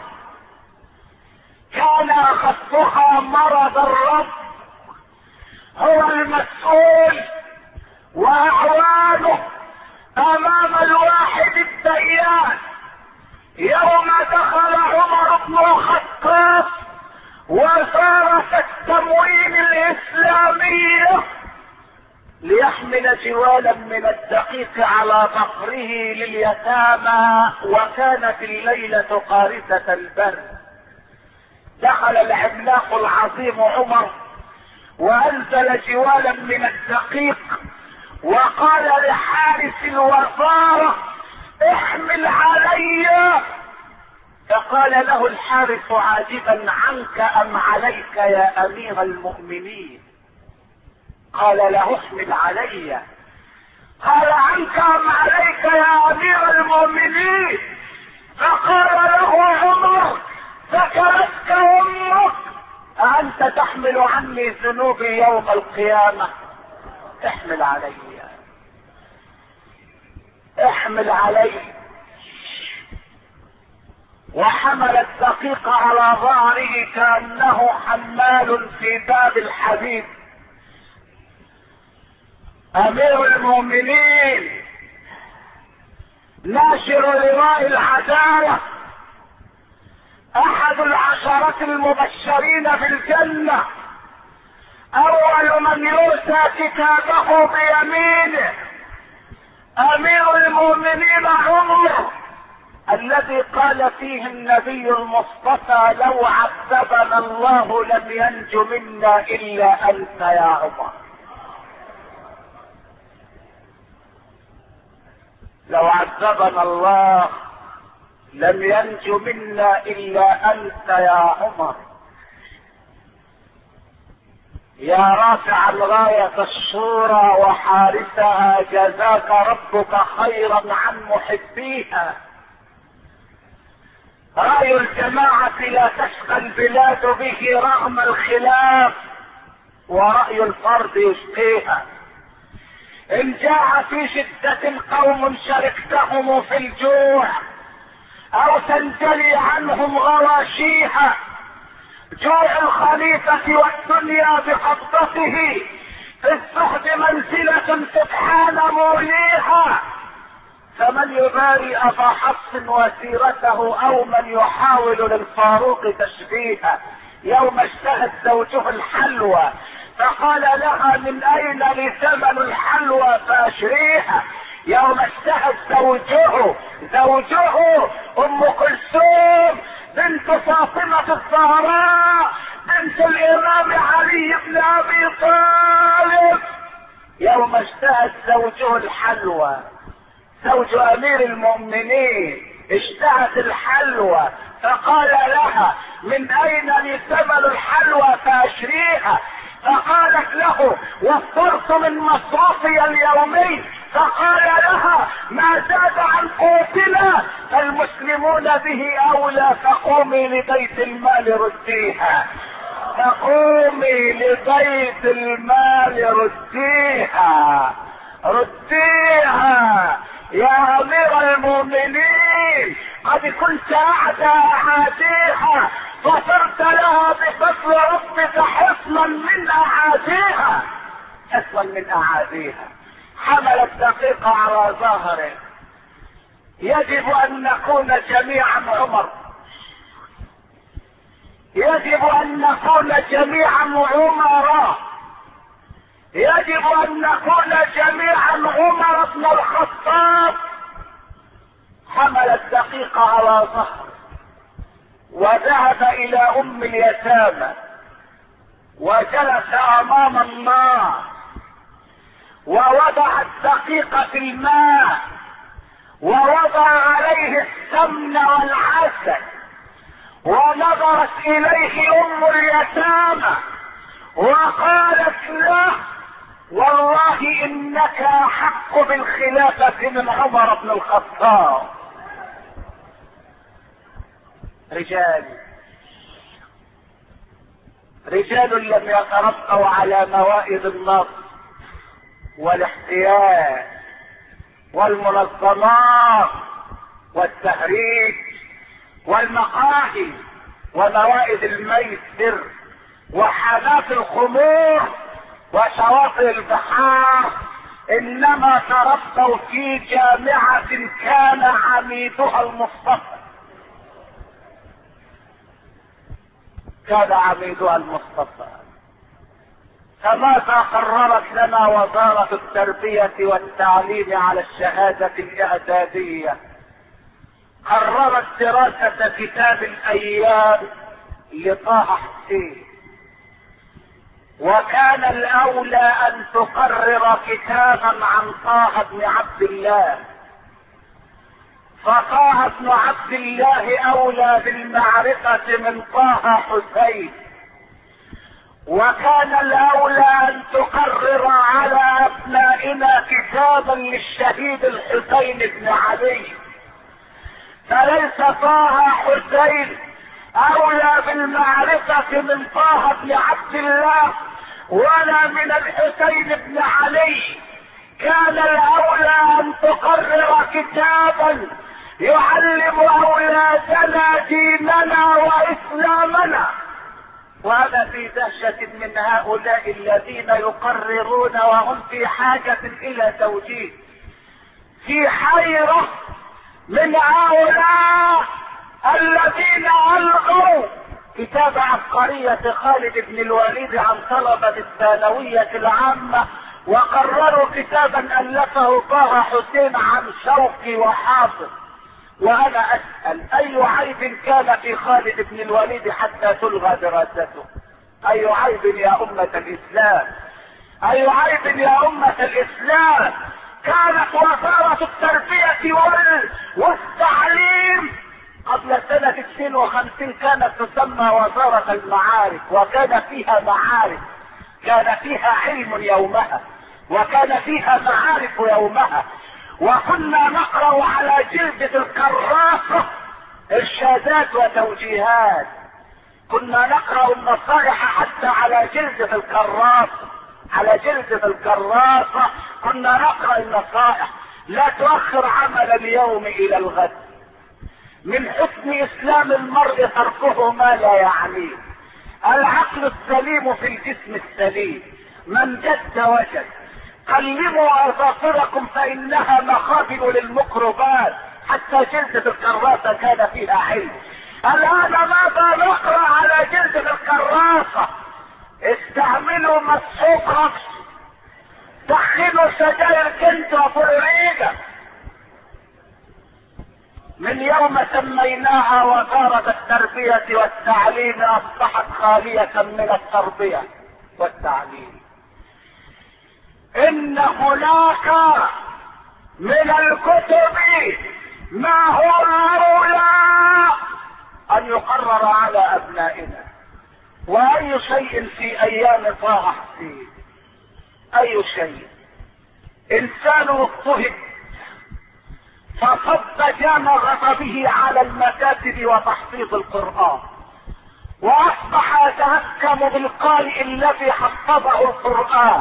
كان اخفها مرض الرب. هو المسؤول واعوانه امام الواحد الديان. يوم دخل عمر بن الخطاب وزارة التموين الاسلامية ليحمل جوالا من الدقيق على ظهره لليتامى، وكانت الليلة قارسة البرد. دخل العملاق العظيم عمر وانزل جوالا من الدقيق وقال لحارس الوزارة احمل علي. فقال له الحارس عاجبا عنك ام عليك يا امير المؤمنين؟ قال له احمل علي. قال عنك ام عليك يا امير المؤمنين؟ فقال له عمر ذكرتك امك أأنت تحمل عني ذنوبي يوم القيامة؟ احمل علي، احمل علي. وحمل الدقيق على ظهره كأنه حمال في باب الحديد. امير المؤمنين ناشر لواء العدالة، احد العشرة المبشرين بالجنة، اول من يؤتى كتابه بيمينه، امير المؤمنين عمر الذي قال فيه النبي المصطفى لو عذبنا الله لم ينج منا الا انت يا عمر. لو عذبنا الله لم ينج منا الا انت يا عمر. يا رافع الغاية الشورى وحارسها جزاك ربك خيرا عن محبيها. رأي الجماعة لا تشقى البلاد به رغم الخلاف، ورأي الفرد يشقيها. إن جاء في شدة قوم شركتهم في الجوع أو تنجلي عنهم غواشيها، جوع الخليفة والدنيا بقبضته، في الزهد منزلة سبحان موليها، فمن يباري أبا حفص وسيرته أو من يحاول للفاروق تشبيها. يوم اشتهت زوجه الحلوى فقال لها من أين لي ثمن الحلوى فأشريها. يوم اشتهت زوجه أم كلثوم بنت فاطمة الزهراء بنت الإمام علي بن أبي طالب، يوم اشتهت زوجه الحلوى، زوج أمير المؤمنين اشتهت الحلوى فقال لها من أين لي ثمن الحلوى فأشريها. فقالت له وفرت من مصروفي اليومي، فقال لها ما زاد عن قوتنا فالمسلمون به أولى، فقومي لبيت المال رديها، فقومي لبيت المال رديها، رديها يا أمير المؤمنين، قد كنت أعدى أعاديها فصرت لها بفضل ربك حصنا من أعاديها، حصنا من أعاديها. حملت دقيقة على ظهره. يجب أن نكون جميعا عمر، يجب أن نكون جميعا عمراء، يجب أن نكون جميعا عمر بن الخطاب. حمل الدقيقة على ظهره وذهب إلى أم اليتامى وجلس أمام النار ووضع الدقيقة في الماء ووضع عليه السمن والعسل، ونظرت إليه أم اليتامى وقالت له والله إنك أحق بالخلافة من عمر بن الخطاب. رجال لم يتربوا على موائد النصر والاحتيال والمنظمات والتهريج والمقاهي وموائد الميسر وحانات الخمور وشواطئ البحار، انما تربوا في جامعة كان عميدها المصطفى، كان عميدها المصطفى. فماذا قررت لنا وزارة التربية والتعليم على الشهادة الإعدادية؟ قررت دراسة كتاب الأيام لطه حسين، وكان الأولى أن تقرر كتابا عن طه بن عبد الله، فطه بن عبد الله أولى بالمعرفة من طه حسين، وكان الأولى أن تقرر على أبنائنا كتابا للشهيد الحسين بن علي، فليس طه حسين أولى بالمعرفة من طه بن عبد الله ولا من الحسين بن علي. كان الأولى أن تقرر كتابا يعلم أولادنا ديننا وإسلامنا. وأنا في دهشة من هؤلاء الذين يقررون وهم في حاجة إلى توجيه، في حيرة من هؤلاء الذين ألغوا كتاب عبقرية خالد بن الوليد عن طلبة الثانوية العامة وقرروا كتابا ألفه طه حسين عن شوقي وحافظ. وأنا أسأل أي عيب كان في خالد بن الوليد حتى تلغى دراسته؟ أي عيب يا أمة الإسلام؟ أي عيب يا أمة الإسلام؟ كانت وزارة التربية والتعليم قبل سنة 52 كانت تسمى وزارة المعارف، وكان فيها معارف، كان فيها علم يومها، وكان فيها معارف يومها، وكنا نقرأ على جلدة الكراسة ارشادات وتوجيهات. كنا نقرأ النصائح حتى على جلدة الكراسة، على جلدة الكراسة كنا نقرأ النصائح. لا تؤخر عمل اليوم الى الغد. من حسن اسلام المرء تركه ما لا يعنيه. العقل السليم في الجسم السليم. من جد وجد. قلبوا اظافركم فانها مخابل للميكروبات. حتى جلدة الكراسة كان فيها علم. الان ماذا نقرأ على جلدة الكراسة؟ استعملوا مسحوق رقص، دخلوا سجاير كنت وفلوريدا. من يوم سميناها وزارة التربية والتعليم اصبحت خالية من التربية والتعليم. ان هناك من الكتب ما هو اولى ان يقرر على ابنائنا. واي شيء في ايام طه حسين، اي شيء. انسان اضطهد فصد جام غضبه على المكاتب وتحفيظ القرآن، واصبح يتهكم بالقارئ الذي حفظه القرآن،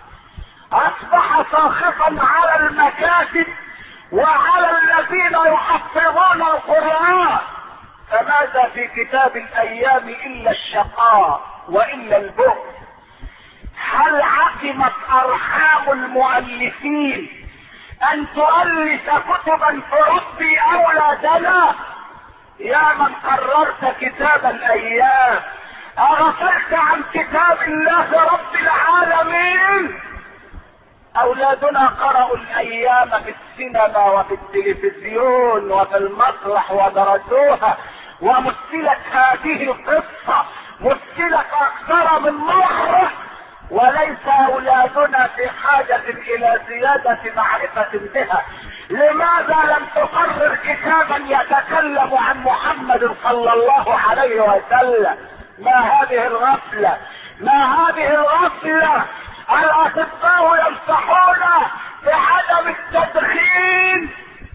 اصبح ساخطا على المكاتب وعلى الذين يحفظون القرآن. فماذا في كتاب الايام الا الشقاء والا البؤس؟ هل عقمت ارحام المؤلفين ان تؤلف كتبا تربي اولادنا؟ يا من قررت كتاب الايام، اغفلت عن كتاب الله رب العالمين؟ اولادنا قرأوا الايام في السينما وفي التلفزيون وفي المسرح ودرسوها، ومثلت هذه القصة مثلت اكثر من مرة، وليس اولادنا في حاجة الى زيادة معرفة بها. لماذا لم تقرر كتابا يتكلم عن محمد صلى الله عليه وسلم؟ ما هذه الغفلة؟ ما هذه الغفلة؟ الاطباء ينصحون بعدم التدخين،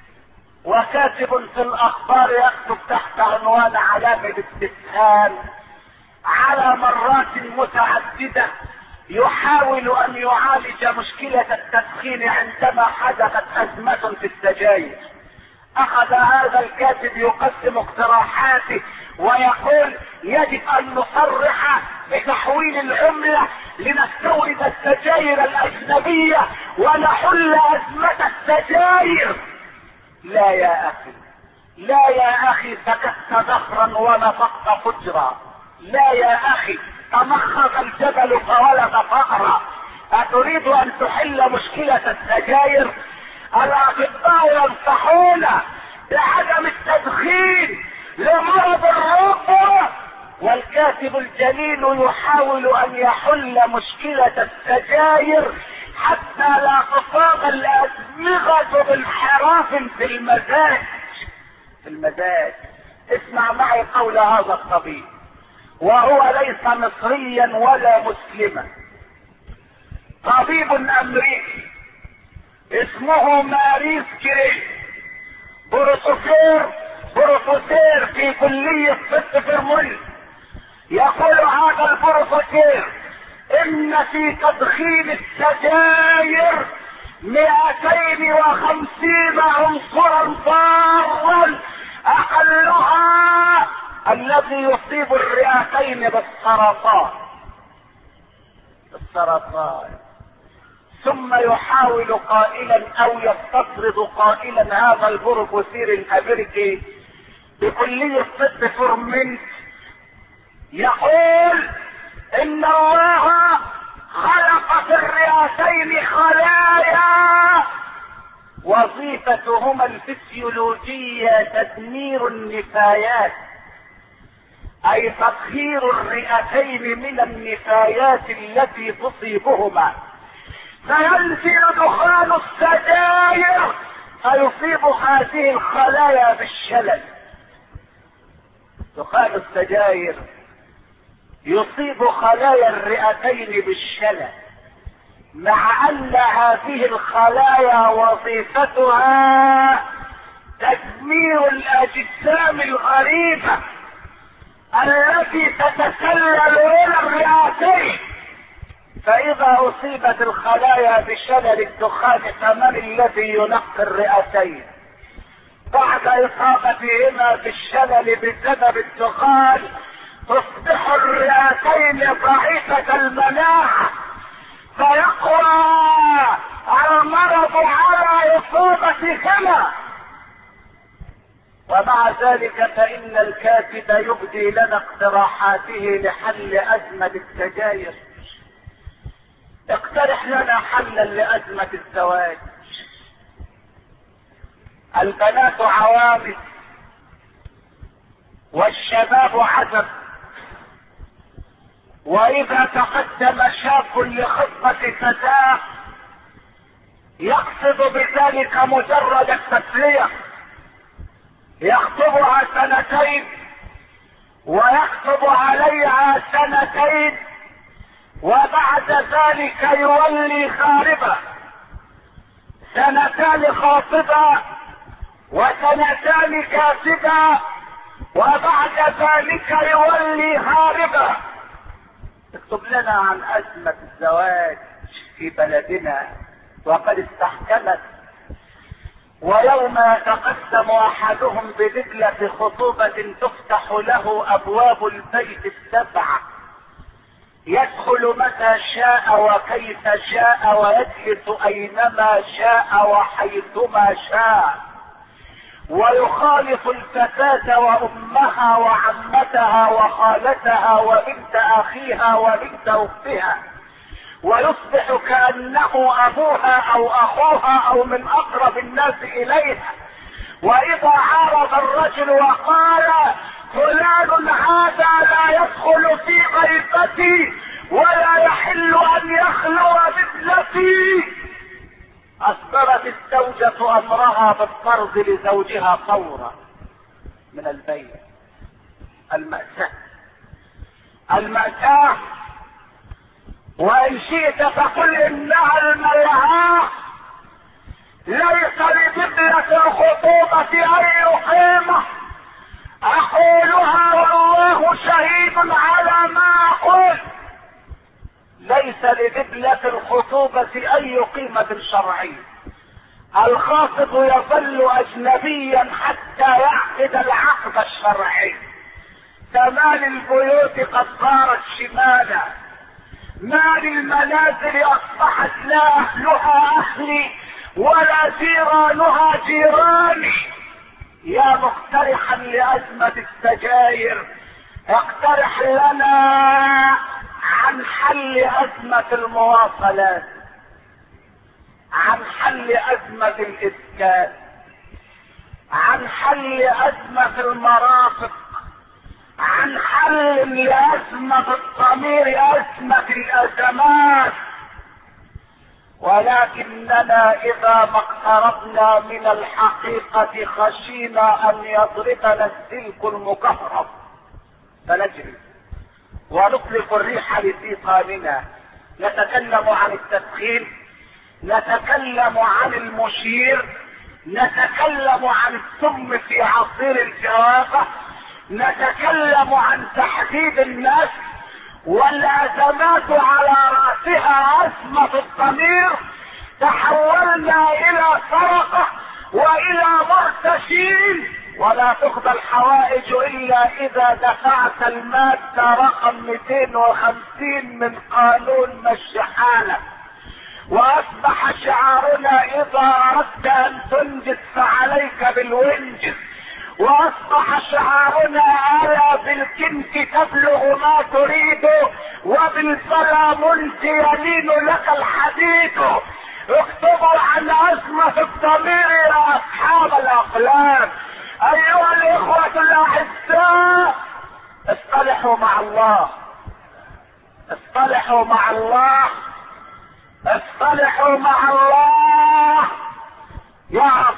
وكاتب في الاخبار يكتب تحت عنوان علامة استفهام على مرات متعددة يحاول ان يعالج مشكلة التدخين عندما حدثت ازمة في السجاير. اخذ هذا الكاتب يقدم اقتراحاته ويقول يجب ان نصرح بتحويل العملة لنستورد السجاير الاجنبية ونحل ازمة السجاير. لا يا اخي، لا يا اخي، سكت ظهرا ونطقت فجرا. لا يا اخي، تمخض الجبل فولد فأرى. اتريد ان تحل مشكلة السجاير؟ الاطباء ينصحون بعدم التدخين لمرض الربو، والكاتب الجليل يحاول ان يحل مشكلة السجاير حتى لا تصاب الادمغة بانحراف في المزاج. في المزاج. اسمع معي قول هذا الطبيب، وهو ليس مصريا ولا مسلما، طبيب امريكي اسمه ماريس كريس، بروفيسور في كلية طب فيرمونت. يقول هذا البروفيسور ان في تدخين السجاير 250 عنصرا ضارا، اقلها الذي يصيب الرئتين بالسرطان. ثم يحاول قائلا او يستطرد قائلا هذا البروفيسور الامريكي بكلية طب فيرمونت يقول ان الله خلق في الرئتين خلايا وظيفتهما الفسيولوجية تدمير النفايات، اي تطهير الرئتين من النفايات التي تصيبهما، فينزل دخان السجاير فيصيب هذه الخلايا بالشلل. دخان السجاير يصيب خلايا الرئتين بالشلل، مع ان هذه الخلايا وظيفتها تدمير الاجسام الغريبة التي تتسلل الى الرئتين. فاذا اصيبت الخلايا بشلل الدخان فمن الذي ينقي الرئتين بعد اصابتهما بالشلل بسبب الدخان؟ تصبح الرئتين ضعيفة المناعة، فيقوى المرض على اصابتهما. ومع ذلك فإن الكاتب يبدي لنا اقتراحاته لحل أزمة السجاير. اقترح لنا حلا لأزمة الزواج. البنات عوامل والشباب عزب، وإذا تقدم شاب لخطبة فتاة يقصد بذلك مجرد التسلية، يخطبها سنتين ويخطب عليها سنتين، وبعد ذلك يولي خاربة. سنتان خاطبة وسنتان كاتبة، وبعد ذلك يولي هاربة. اكتب لنا عن أزمة الزواج في بلدنا وقد استحكمت. ويوم يتقدم احدهم بدجلة خطوبة تفتح له ابواب البيت السبعة، يدخل متى شاء وكيف شاء ويجلس اينما شاء وحيثما شاء، ويخالط الفتاة وامها وعمتها وخالتها وبنت اخيها وبنت اختها، ويصبح كأنه ابوها او اخوها او من اقرب الناس اليها. واذا عارض الرجل وقال فلان هذا لا يدخل في غيبتي ولا يحل ان يخلو بابنتي، اصدرت الزوجة امرها بالطرد لزوجها فورا من البيت. المأساة. وان شئت فقل انها الملعاة. ليس لدبلة الخطوبة اي قيمة، اقولها والله شهيد على ما اقول. ليس لدبلة الخطوبة اي قيمة شرعية. الخاطب يظل اجنبيا حتى يعقد العقد الشرعي. كمال البيوت قد صارت شمالا، مال المنازل اصبحت لا اهلها اهلي ولا جيرانها جيراني. يا مقترحا لازمة السجاير، اقترح لنا عن حل ازمة المواصلات، عن حل ازمة الاسكان، عن حل ازمة المرافق، عن حل لأزمة الضمير، أزمة الأزمات. ولكننا إذا ما اقتربنا من الحقيقة خشينا أن يضربنا السلك المكهرب فنجري ونطلق الريح لسيقاننا. نتكلم عن التدخين، نتكلم عن المشير، نتكلم عن السم في عصير الجوافة، نتكلم عن تحديد الناس، والازمات على راسها ازمة الضمير. تحولنا الى سرقة والى مرتشين، ولا تقضى الحوائج الا اذا دفعت المادة رقم 250 من قانون مشي حالك. واصبح شعارنا اذا اردت ان تنجز فعليك بالونجز. واصبح شعارنا الا بالكنك تبلغ ما تريد وبالفلامنت يلين لك الحديد. اكتبوا عن ازمة الضمير يا اصحاب الاقلام. ايها الاخوة الاعزاء، اصطلحوا مع الله، اصطلحوا مع الله، اصطلحوا مع الله. يا رب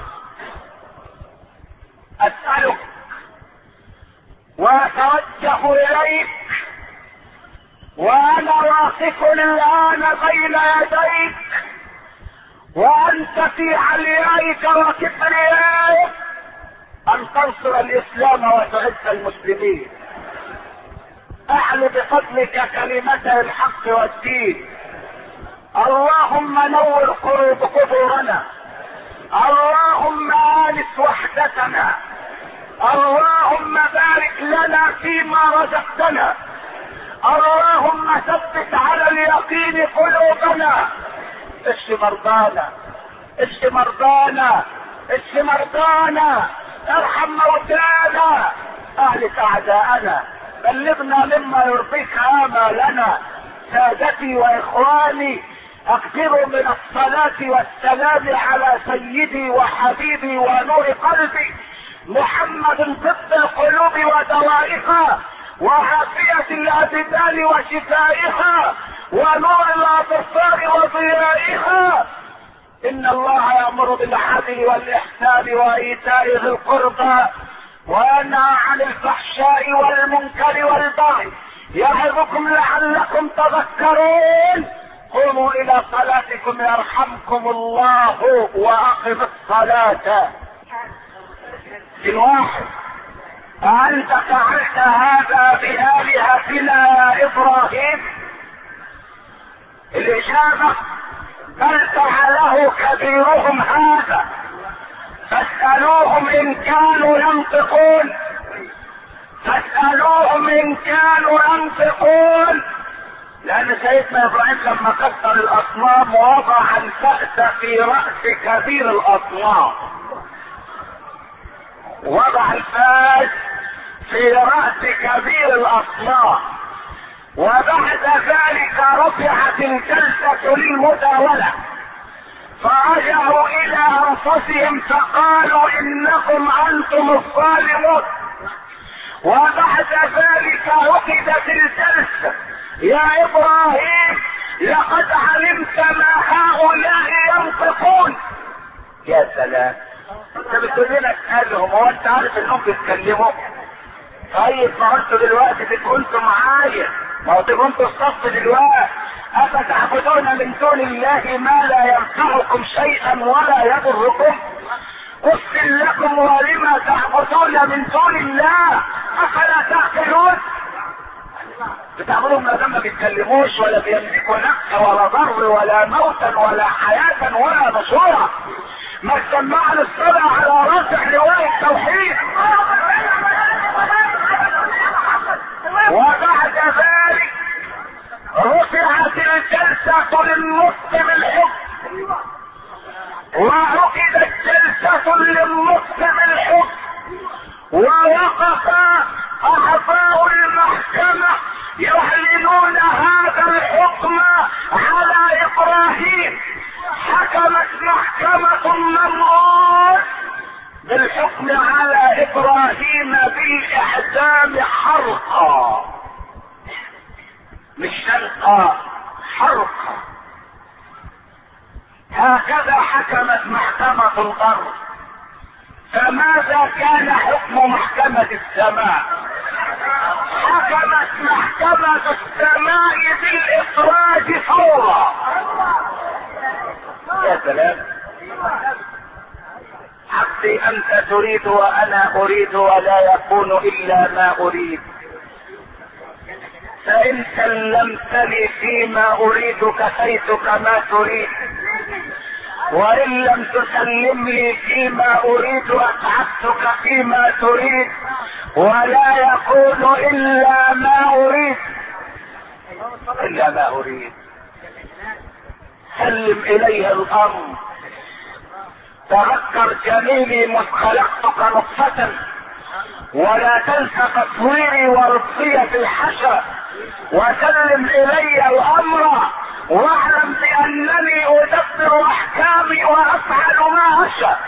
اسألك واتوجه اليك وانا واقف الان بين يديك وانت في عليائك وكبريائك، تنصر الاسلام وتعز المسلمين. اعل بفضلك كلمة الحق والدين. اللهم نور قبورنا، اللهم آنس وحدتنا، اللهم بارك لنا فيما رزقتنا، اللهم ثبت على اليقين قلوبنا. اشف مرضانا، اشف مرضانا، اشف مرضانا، ارحم موتانا، اهلك اعداءنا، بلغنا مما يرضيك آمالنا. سادتي واخواني، اكثروا من الصلاة والسلام على سيدي وحبيبي ونور قلبي محمد، طب القلوب ودوائها، وعافية الابدان وشفائها، ونور الابصار وضيائها. ان الله يأمر بالعدل والاحسان وايتاء ذي القربى وينهى عن الفحشاء والمنكر والبغي، يعظكم لعلكم تذكرون. قوموا الى صلاتكم يرحمكم الله، واقم الصلاة. الواحد: أأنت فعلت هذا بآلهتنا يا إبراهيم؟ الإجابة: بل فعله كبيرهم هذا فاسألوهم إن كانوا ينطقون، فاسألوهم إن كانوا ينطقون. لأن سيدنا إبراهيم لما كسر الأصنام وضع الفأس في رأس كبير الأصنام، وضع الفاس في رأس كبير الأصنام، وبعد ذلك رفعت الجلسة للمداولة، فرجعوا إلى أنفسهم فقالوا إنكم أنتم الظالمون. وبعد ذلك عقدت الجلسة: يا إبراهيم لقد علمت ما هؤلاء ينطقون. يا سلام، انت بتقول لنا اسألهم، هو انت عارف انهم بيتكلموا؟ طيب ما انتوا دلوقتي كنتوا معايا، ما هو تبقوا انتوا الصف دلوقتي. افتعبدون من دون الله ما لا ينفعكم شيئا ولا يضركم؟ اف لكم ولما تعبدون من دون الله افلا تعقلون؟ بتعملوا ما ما بيتكلموش ولا بيملكوا نفس ولا ضر ولا موتا ولا حياة ولا نشورا. ما سمعنا الصلاة على رافع لواء التوحيد. وبعد ذلك رفعت الجلسة للمسلم الحكم، وعقدت جلسة للمسلم الحكم، ووقف أعضاء المحكمة يعلنون هذا الحكم على إبراهيم. حكمت محكمة النمرود بالحكم على إبراهيم بالإعدام حرقا، مش شنقا، حرقا. هكذا حكمت محكمة الأرض. فماذا كان حكم محكمة السماء؟ حكمت محكمة السماء بالإخراج فورا. يا سلام، عبدي أنت تريد وأنا أريد ولا يكون إلا ما أريد، فإن سلمتني فيما أريد كفيتك ما تريد، وإن لم تسلم لي فيما أريد أتعبتك فيما تريد، ولا يكون إلا ما أريد، إلا ما أريد. سلم إليه الأمر. تذكر جميلي مذ خلقتك نطفة، ولا تنس تصويري وربطي في الحشر، وسلم إلي الأمر، واعلم بأنني أدبر أحكامي وأفعل ما أشاء.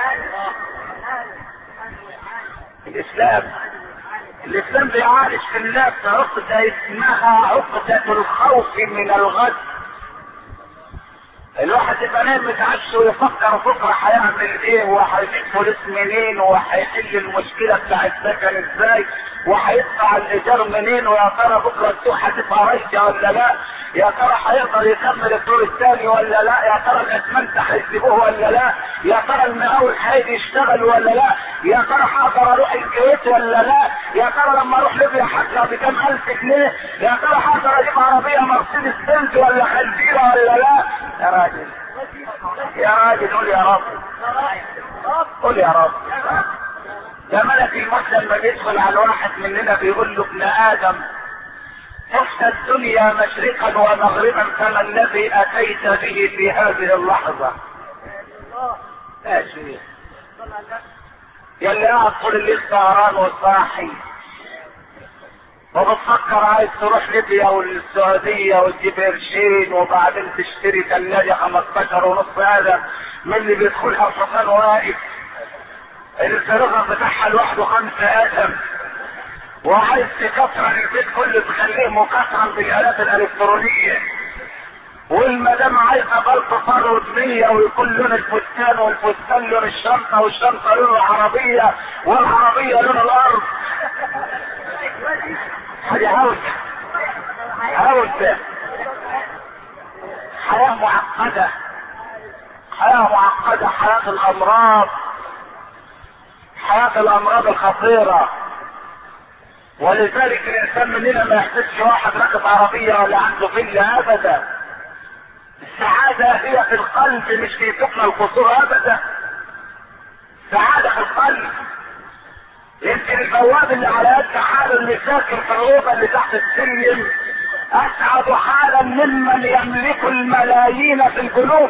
الإسلام بيعالج في الناس عقدة اسمها عقدة الخوف من الغد. الواحد يبقى نايم متعبش ويفكر بكره هيعمل ايه وهيجيب فلوس منين وهيحل المشكله بتاع السكن ازاي وهيدفع الايجار منين ويا ترى بكره السوق هتبقى رايقه ولا لا، يا ترى هيقدر يكمل الدور الثاني ولا لا، يا ترى الاسمنت هيسيبوه ولا لا، يا ترى المقاول هيجي يشتغل ولا لا، يا ترى هقدر اروح الكويت ولا لا، يا ترى لما اروح ليبيا هدفع بكام الف جنيه، يا ترى هقدر اجيب عربيه مرسيدس بنز ولا خنزيره ولا لا. يا راجل يا راجل قول يا رب، قول يا رب. ده ملك الموت لما بيدخل على الواحد مننا بيقول له ابن ادم تحت الدنيا مشرقا ومغربا كما الذي اتيت به في هذه اللحظه. يا شيخ يا اللي قاعد طول الليل سهران وصاحي وبتفكر عايز تروح ليبيا والسعودية وتجيب قرشين وبعدين تشتري ثلاجة 15.5 هذا من اللي بيدخلها الحصان واقف الفرغة بتاعها لوحده 5 آدم وعايز تكسر البيت كله تخليه مكسرا بالآلات الإلكترونية والمدام عايزة بلطة صار ودنية ويكون لون الفستان والفستان لون الشنطة والشنطة لون العربية والعربية لون الأرض. هذه عودة حياة معقدة، حياة معقدة، حياة الأمراض، حياة الأمراض الخطيرة. ولذلك الإنسان مننا ما يحتاجش واحد راكب عربية ولا عنده فيلا أبدا. السعادة هي في القلب مش في سكن القصور أبدا. السعادة في القلب. يمكن البواب اللي على قد حاله اللي ساكن في الأوضة اللي تحت السلم أسعد حالا ممن يملك الملايين في الجنوب.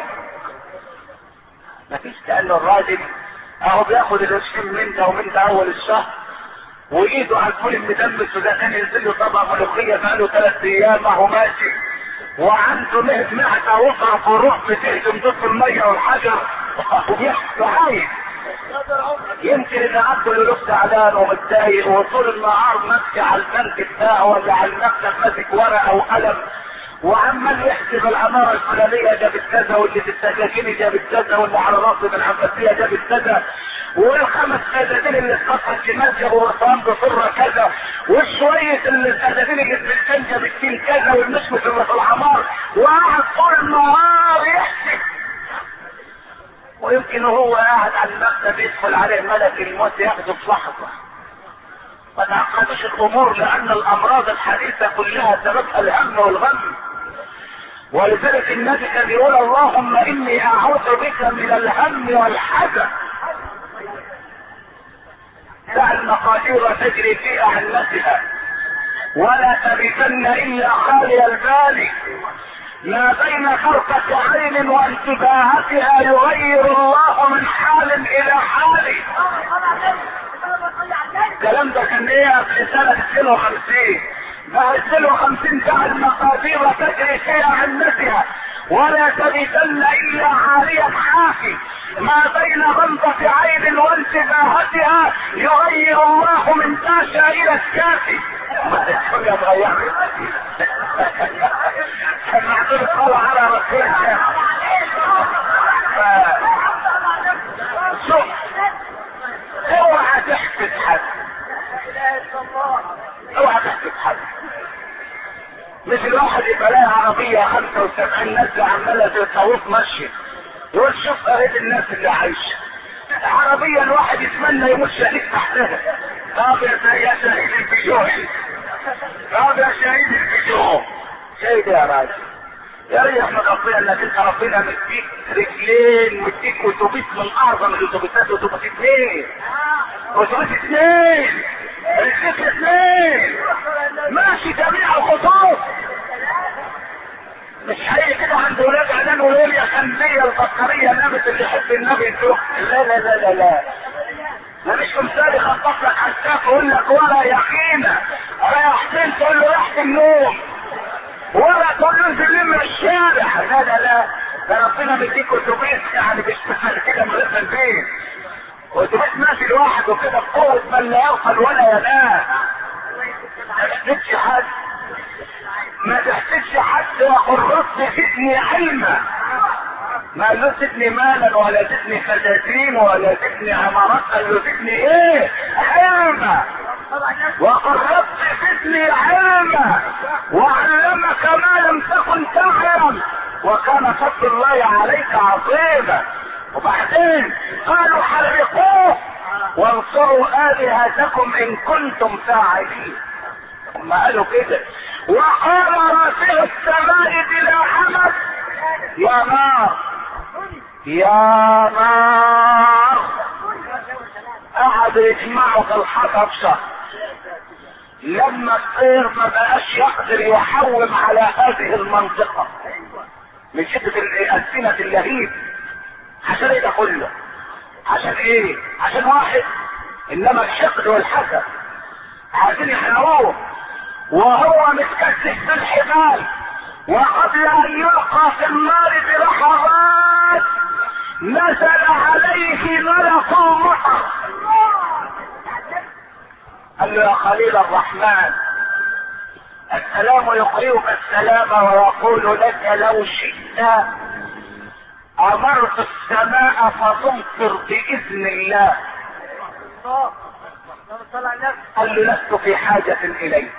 مفيش كأنه الراجل اهو بياخد القرشين من ده ومن ده أول الشهر وإيده على الفول المدمس وده كان ينزل له طبق ملوخية بقاله 3 أيام اهو ماشي وعنده معدة وفر فروح بتهدم ضد المية والحجر وبيحكي عايز. يمكن اذا عنده له تعبان ومتضايق وطول النهار ماسك على البنك بتاعه ولا على المكتب ماسك ورقه وقلم وعمال يحسب العماره الفلانيه جابت كذا واللي في السكاكين جابت كذا واللي على راسه العباسيه جابت كذا والخمس فدادين اللي اتقطع الشمال جابوا رصان بصره كذا وشويه الفدادين اللي في الكن جابت كيل كذا والمشمس اللي في العمار وقعد طول النهار يحسب. ويمكن هو قاعد على المكتب يدخل عليه ملك الموت ياخده في لحظه. ما تعقدوش الامور لان الامراض الحديثه كلها سببها الهم والغم. ولذلك النبي كان يقول اللهم اني اعوذ بك من الهم والحزن. دع المقادير تجري في اعنتها ولا تبتن الا خالي البال. ما بين خرقة عين وانتباهتها يغير الله من حال الى حال. الكلام ده كان ايه في سنة 52. بعد 52 دع المقادير تجري في عنتها ولا تبتن الا عارية حافي. ما بين غمضة عين وانتباهتها يغير الله من تاشا الى الكافي. الدنيا اتغيرت. المعذور قال على رسول الله. شوف اوعى تحسد حد، اوعى تحسد حد. مش الواحد يبقى لها عربية 75 ناس عمالة تطوف ماشية يقول شوف قريب الناس اللي عايشة عربية الواحد يتمنى يموت شهيد تحتها. طب يا شهيد البيجوع، طب يا شهيد البيجوع شهيد يا راجل. يا ريت احمد ربنا انك انت ربنا مديك رجلين مديك اتوبيس من اعظم الاتوبيسات اتوبيس 2 اتوبيس 2 رجليك 2 ماشي جميع الخطوط. مش هي كده عند ولاد اعلان ويقول يا خنزية البطارية نامت اللي يحب النبي تروح. لا لا لا لا لا ما مش مثال يخطف لك حساك ويقول لك ولا يقينة رايح فين تقول له ريحة النوم ولا تقول له انزل من الشارع. لا لا لا ده ربنا مديك اتوبيس يعني بيشتغل كده من غير البيت اتوبيس ماشي لوحده كده بقوة من لا يغفل ولا ينام. ما تحتاجش حد، ما تحتاجش حد وقل رب زدني علما. ما قال له زدني مالا ولا زدني فساتين ولا زدني عمارات، قال له زدني ايه؟ علما. وقربت زدني علما وعلمك ما لم تكن تعلم وكان فضل الله عليك عظيما. وبعدين قالوا حرقوه وانصروا آلهتكم ان كنتم فاعلين. هم قالوا كده. وقال رافع السماء بلا عمد يا نار يا نار. قعدوا يجمعوا في الحطب شهر لما الطير ما بقاش يقدر يحوم على هذه المنطقة من شدة ألسنة اللهيب. عشان ايه ده كله؟ عشان ايه؟ عشان واحد. انما الحقد والحسد عايزين يحرقوه وهو متكتف في الحبال، وقبل ان يلقى في النار بلحظات نزل عليه ملك المطر قال له يا خليل الرحمن السلام يقرئك السلام ويقول لك لو شئت امرت السماء فتمطر باذن الله. قال له لست في حاجة اليك.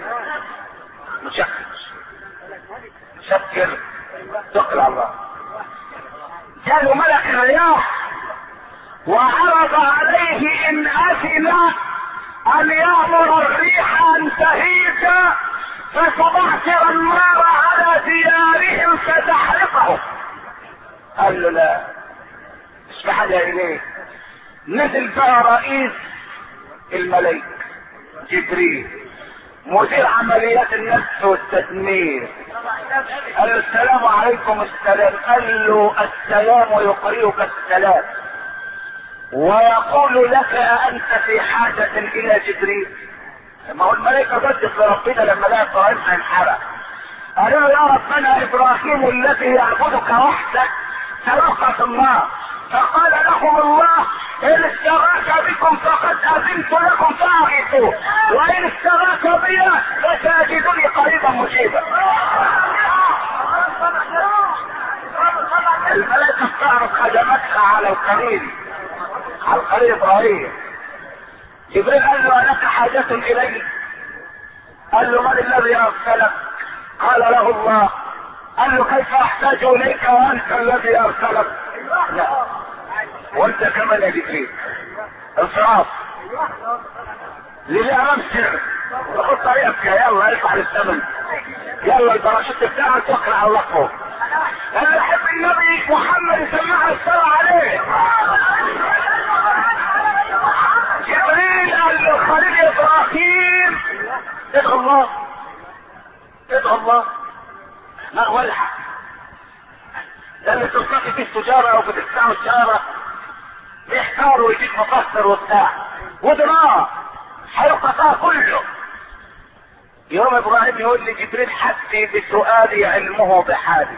مشكر توكل على الله. جاله ملك الرياح وعرض عليه ان اذن ان يامر الريح ان تهيج فتبعثر النار على ديارهم فتحرقهم. قال له لا مش بحاجة اليه. نزل بقى رئيس الملائكة جبريل مدير عمليات النفس والتدمير. قال له السلام عليكم. السلام. قال له السلام يقرئك السلام ويقول لك أنت في حاجة الى جبريل. ما هو الملائكة صدق لربنا لما لقى ابراهيم هينحرق. قالوا له يا ربنا ابراهيم الذي يعبدك وحدك سيلقى في النار. فقال لهم الله ان استغاث بكم فقد اذنت لكم فاغيثوه وان استغاث بي فساجدني قريبا مجيبا. الملائكة تعرض خدمتها على الخليل ابراهيم. جبريل قال له الك حاجة الي؟ قال له من الذي ارسلك؟ قال له الله. قال له كيف احتاج اليك وانت الذي ارسلك؟ لا وانت كمان يا جبريل. انصراف للامام سر خد طريقك يلا ارفع للسمن يلا الباراشوت بتاعك توكل على الله فوق. انا بحب النبي محمد يسمعها الصلاة عليه. جبريل قال له خليل ابراهيم ادعو الله ادعو الله. ما هو الحق ده اللي تلتقي في التجارة او بتدفعوا التجارة بيحتاروا ويجيب مفسر وبتاع ودراء هيقطع كله. يوم ابراهيم يقول لي جبريل حسي بسؤالي علمه بحالي.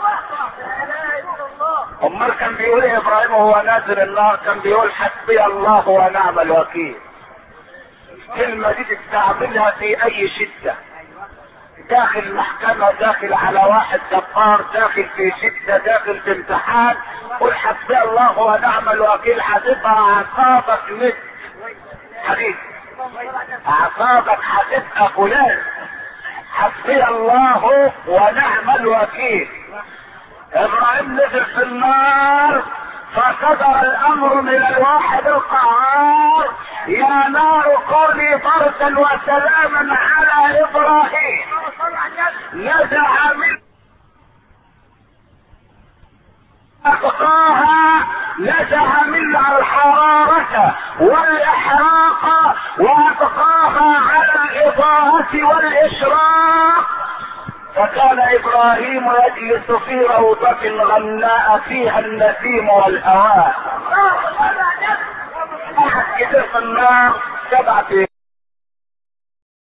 امال كان بيقول ايه ابراهيم وهو نازل النار؟ كان بيقول حسبي الله ونعم الوكيل. الكلمة دي تستعملها في اي شدة، داخل محكمة، داخل على واحد جبار، داخل في شدة، داخل في امتحان، قل حسبي الله ونعم الوكيل. هتبقى اعصابك مثل حديث اعصابك هتبقى فلان. حسبي الله ونعم الوكيل. ابراهيم نزل في النار فصدر الامر من الواحد القهار يا نار كوني بردا وسلاما على ابراهيم. نزع من أبقاها، نزع منها الحرارة والإحراق وأبقاها على الإضاءة والإشراق. فكان إبراهيم يجلس في روضة غناء فيها النسيم والهواء. أحد كده في النار 7